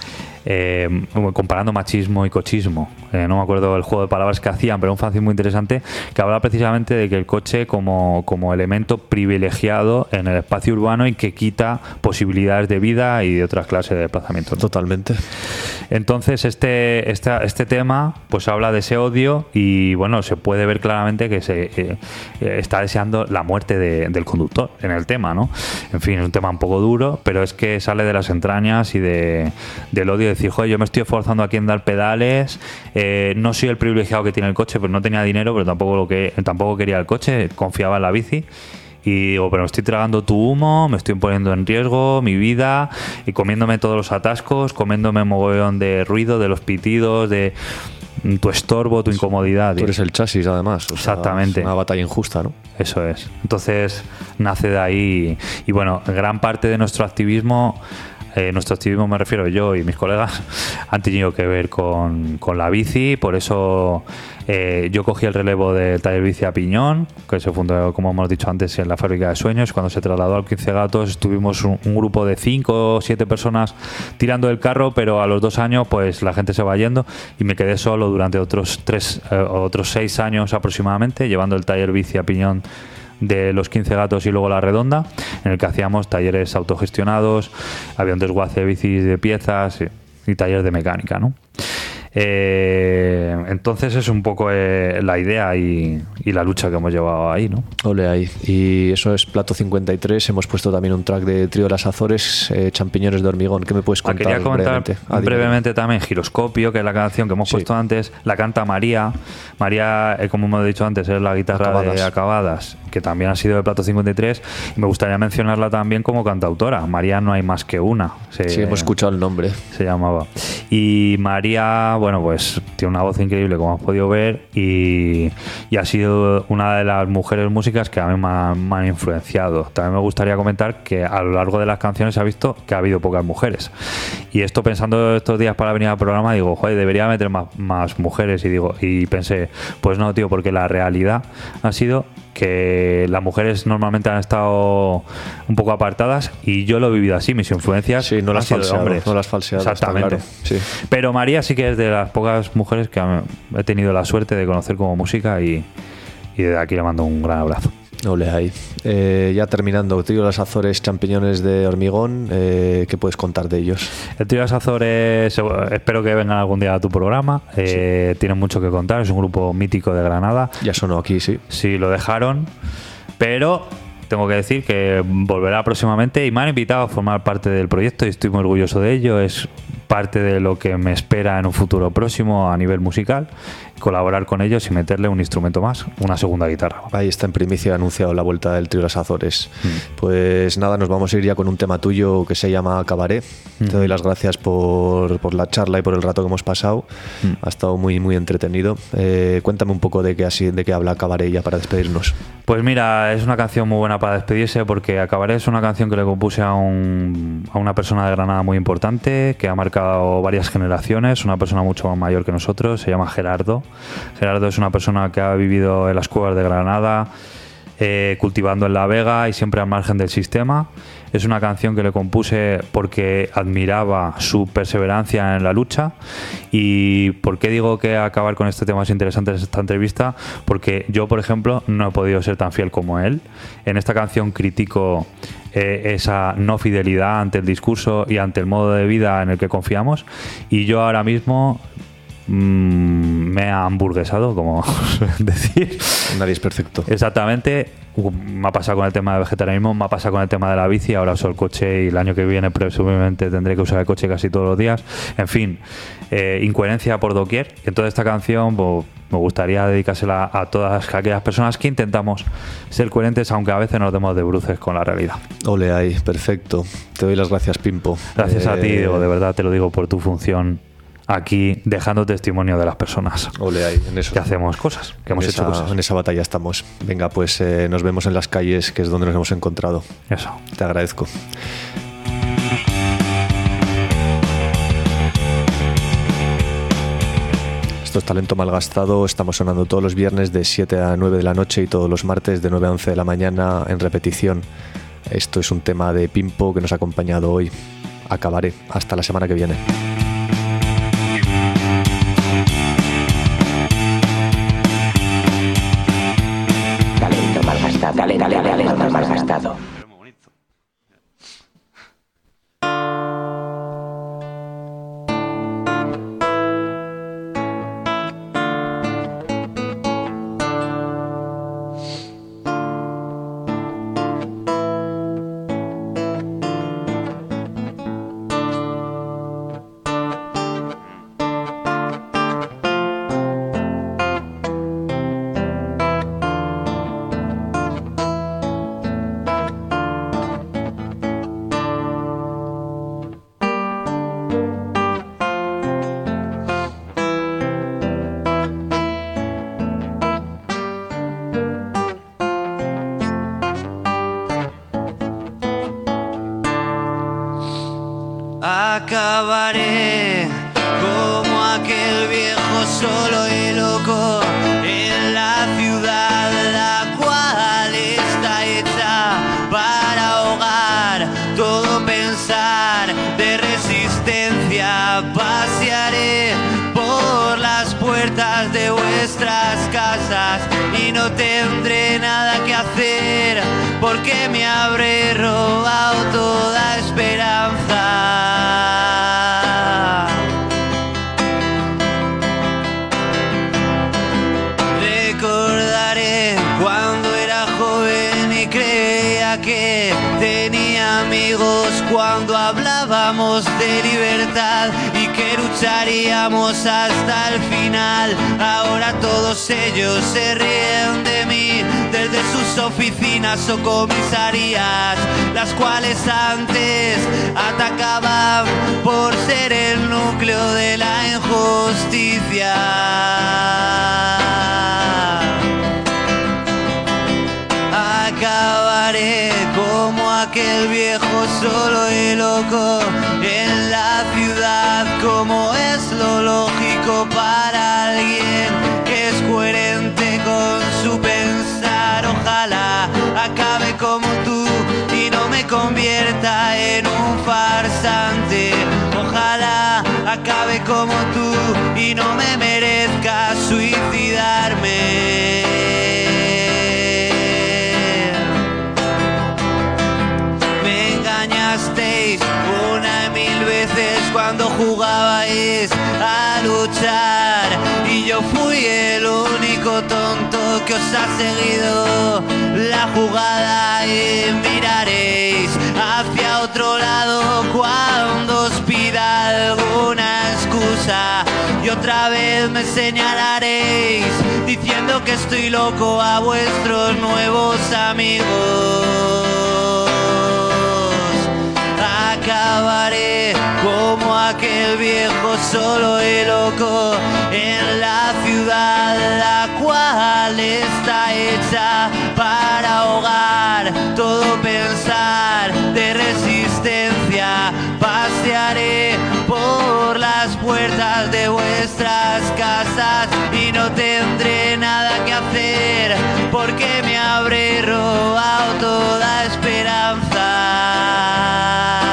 comparando machismo y cochismo, no me acuerdo el juego de palabras que hacían, pero un fanzine muy interesante que habla precisamente de que el coche como elemento privilegiado en el espacio urbano y que quita posibilidades de vida y de otras clases de desplazamiento, ¿no? Totalmente. Entonces este tema pues habla de ese odio, y bueno, se puede ver claramente que se está deseando la muerte del conductor en el tema, ¿no? En fin, es un tema un poco duro, pero es que sale de las entrañas y del odio de decir, joder, yo me estoy esforzando aquí en dar pedales, no soy el privilegiado que tiene el coche, pero no tenía dinero, pero tampoco quería el coche, confiaba en la bici. Y digo, pero me estoy tragando tu humo, me estoy poniendo en riesgo mi vida, y comiéndome todos los atascos, comiéndome mogollón de ruido, de los pitidos, de tu estorbo, tu incomodidad. Tú eres el chasis, además. O sea, exactamente. Es una batalla injusta, ¿no? Eso es. Entonces nace de ahí. Y bueno, gran parte de nuestro activismo me refiero yo y mis colegas, han tenido que ver con la bici. Por eso yo cogí el relevo del taller Bici a Piñón, que se fundó, como hemos dicho antes, en la Fábrica de Sueños. Cuando se trasladó al 15 Gatos estuvimos un grupo de 5 o 7 personas tirando el carro, pero a los 2 años pues la gente se va yendo y me quedé solo durante otros 6 años aproximadamente, llevando el taller Bici a Piñón de los 15 Gatos y luego La Redonda, en el que hacíamos talleres autogestionados, había un desguace de bicis de piezas y talleres de mecánica, ¿no? Entonces es un poco la idea y la lucha que hemos llevado ahí, ¿no? Ole ahí. Y eso es Plato 53. Hemos puesto también un track de Trío de las Azores, Champiñones de Hormigón. ¿Qué me puedes contar? Quería comentar brevemente también Giroscopio, que es la canción que hemos puesto antes. La canta María. María, como hemos dicho antes, es la guitarra de Acabadas, que también ha sido de Plato 53. Y me gustaría mencionarla también como cantautora. María no hay más que una. Sí, hemos escuchado el nombre. Se llamaba. Y María, bueno, pues tiene una voz increíble, como has podido ver, y ha sido una de las mujeres músicas que a mí me han influenciado. También me gustaría comentar que a lo largo de las canciones se ha visto que ha habido pocas mujeres, y esto, pensando estos días para venir al programa, digo, joder, debería meter más mujeres, y pensé, pues no, tío, porque la realidad ha sido que las mujeres normalmente han estado un poco apartadas, y yo lo he vivido así. Mis influencias no las han sido de hombres. No las falseado. Exactamente. Claro. Sí. Pero María sí que es de las pocas mujeres que he tenido la suerte de conocer como música, y desde aquí le mando un gran abrazo. Ole ahí. Ya terminando, Trío de las Azores, Champiñones de Hormigón, ¿qué puedes contar de ellos? El Trío de las Azores, espero que vengan algún día a tu programa. Tienen mucho que contar, es un grupo mítico de Granada. Ya sonó aquí, sí. Sí, lo dejaron, pero tengo que decir que volverá próximamente y me han invitado a formar parte del proyecto y estoy muy orgulloso de ello. Es parte de lo que me espera en un futuro próximo a nivel musical, colaborar con ellos y meterle un instrumento más, una segunda guitarra. Ahí está en primicia anunciado la vuelta del Trío de las Azores. Pues nada, nos vamos a ir ya con un tema tuyo que se llama Cabaret. Te doy las gracias por la charla y por el rato que hemos pasado. Ha estado muy muy entretenido. Cuéntame un poco de qué habla Cabaret ya para despedirnos. Pues mira, es una canción muy buena para despedirse porque Cabaret es una canción que le compuse a una persona de Granada muy importante que ha marcado varias generaciones, una persona mucho más mayor que nosotros, se llama Gerardo. Gerardo es una persona que ha vivido en las cuevas de Granada, cultivando en La Vega y siempre al margen del sistema. Es una canción que le compuse porque admiraba su perseverancia en la lucha. ¿Y por qué digo que acabar con este tema es interesante en esta entrevista? Porque yo, por ejemplo, no he podido ser tan fiel como él. En esta canción critico esa no fidelidad ante el discurso y ante el modo de vida en el que confiamos. Y yo ahora mismo me ha hamburguesado, como suelen decir. Nadie es perfecto. Exactamente. Me ha pasado con el tema de vegetarianismo, me ha pasado con el tema de la bici, ahora uso el coche y el año que viene presumiblemente tendré que usar el coche casi todos los días. En fin, incoherencia por doquier. Entonces esta canción pues, me gustaría dedicársela a todas aquellas personas que intentamos ser coherentes, aunque a veces nos demos de bruces con la realidad. Ole ahí, perfecto. Te doy las gracias, Pimpo. Gracias a ti, Diego, de verdad te lo digo por tu función aquí, dejando testimonio de las personas. Ole ahí, en eso. Que hacemos cosas, que hemos hecho cosas. En esa batalla estamos. Venga, pues nos vemos en las calles, que es donde nos hemos encontrado. Eso. Te agradezco. Esto es Talento Malgastado. Estamos sonando todos los viernes de 7 a 9 de la noche y todos los martes de 9 a 11 de la mañana en repetición. Esto es un tema de Pimpo que nos ha acompañado hoy. Acabaré. Hasta la semana que viene. Talento malgastado. Acabaré como aquel viejo solo y loco en la ciudad, la cual está hecha para ahogar todo pensar de resistencia. Pasearé por las puertas de vuestras casas y no tendré nada que hacer porque me habré robado toda esperanza. Recordaré cuando era joven y creía que tenía amigos, cuando hablábamos de libertad y que lucharíamos hasta el final. Ahora todos ellos se ríen de mí desde sus oficinas o comisarías, las cuales antes atacaban por ser el núcleo de la injusticia. Acabaré como aquel viejo solo y loco en la ciudad, como es lo lógico para alguien que es coherente con su pensar. Ojalá acabe como tú y no me convierta en un farsante. Ojalá acabe como tú y no me merezca suicidarme. fui el único tonto que os ha seguido la jugada y miraréis hacia otro lado cuando os pida alguna excusa y otra vez me señalaréis diciendo que estoy loco a vuestros nuevos amigos. Acabaré como aquel viejo solo y loco en la ciudad la cual está hecha para ahogar todo pensar de resistencia. Pasearé por las puertas de vuestras casas y no tendré nada que hacer porque me habré robado toda esperanza.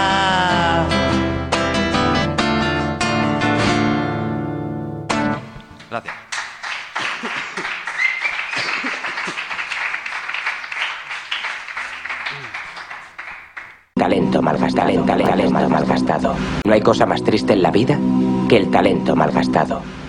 Gracias. Talento malgastado, talento malgastado. No hay cosa más triste en la vida que el talento malgastado.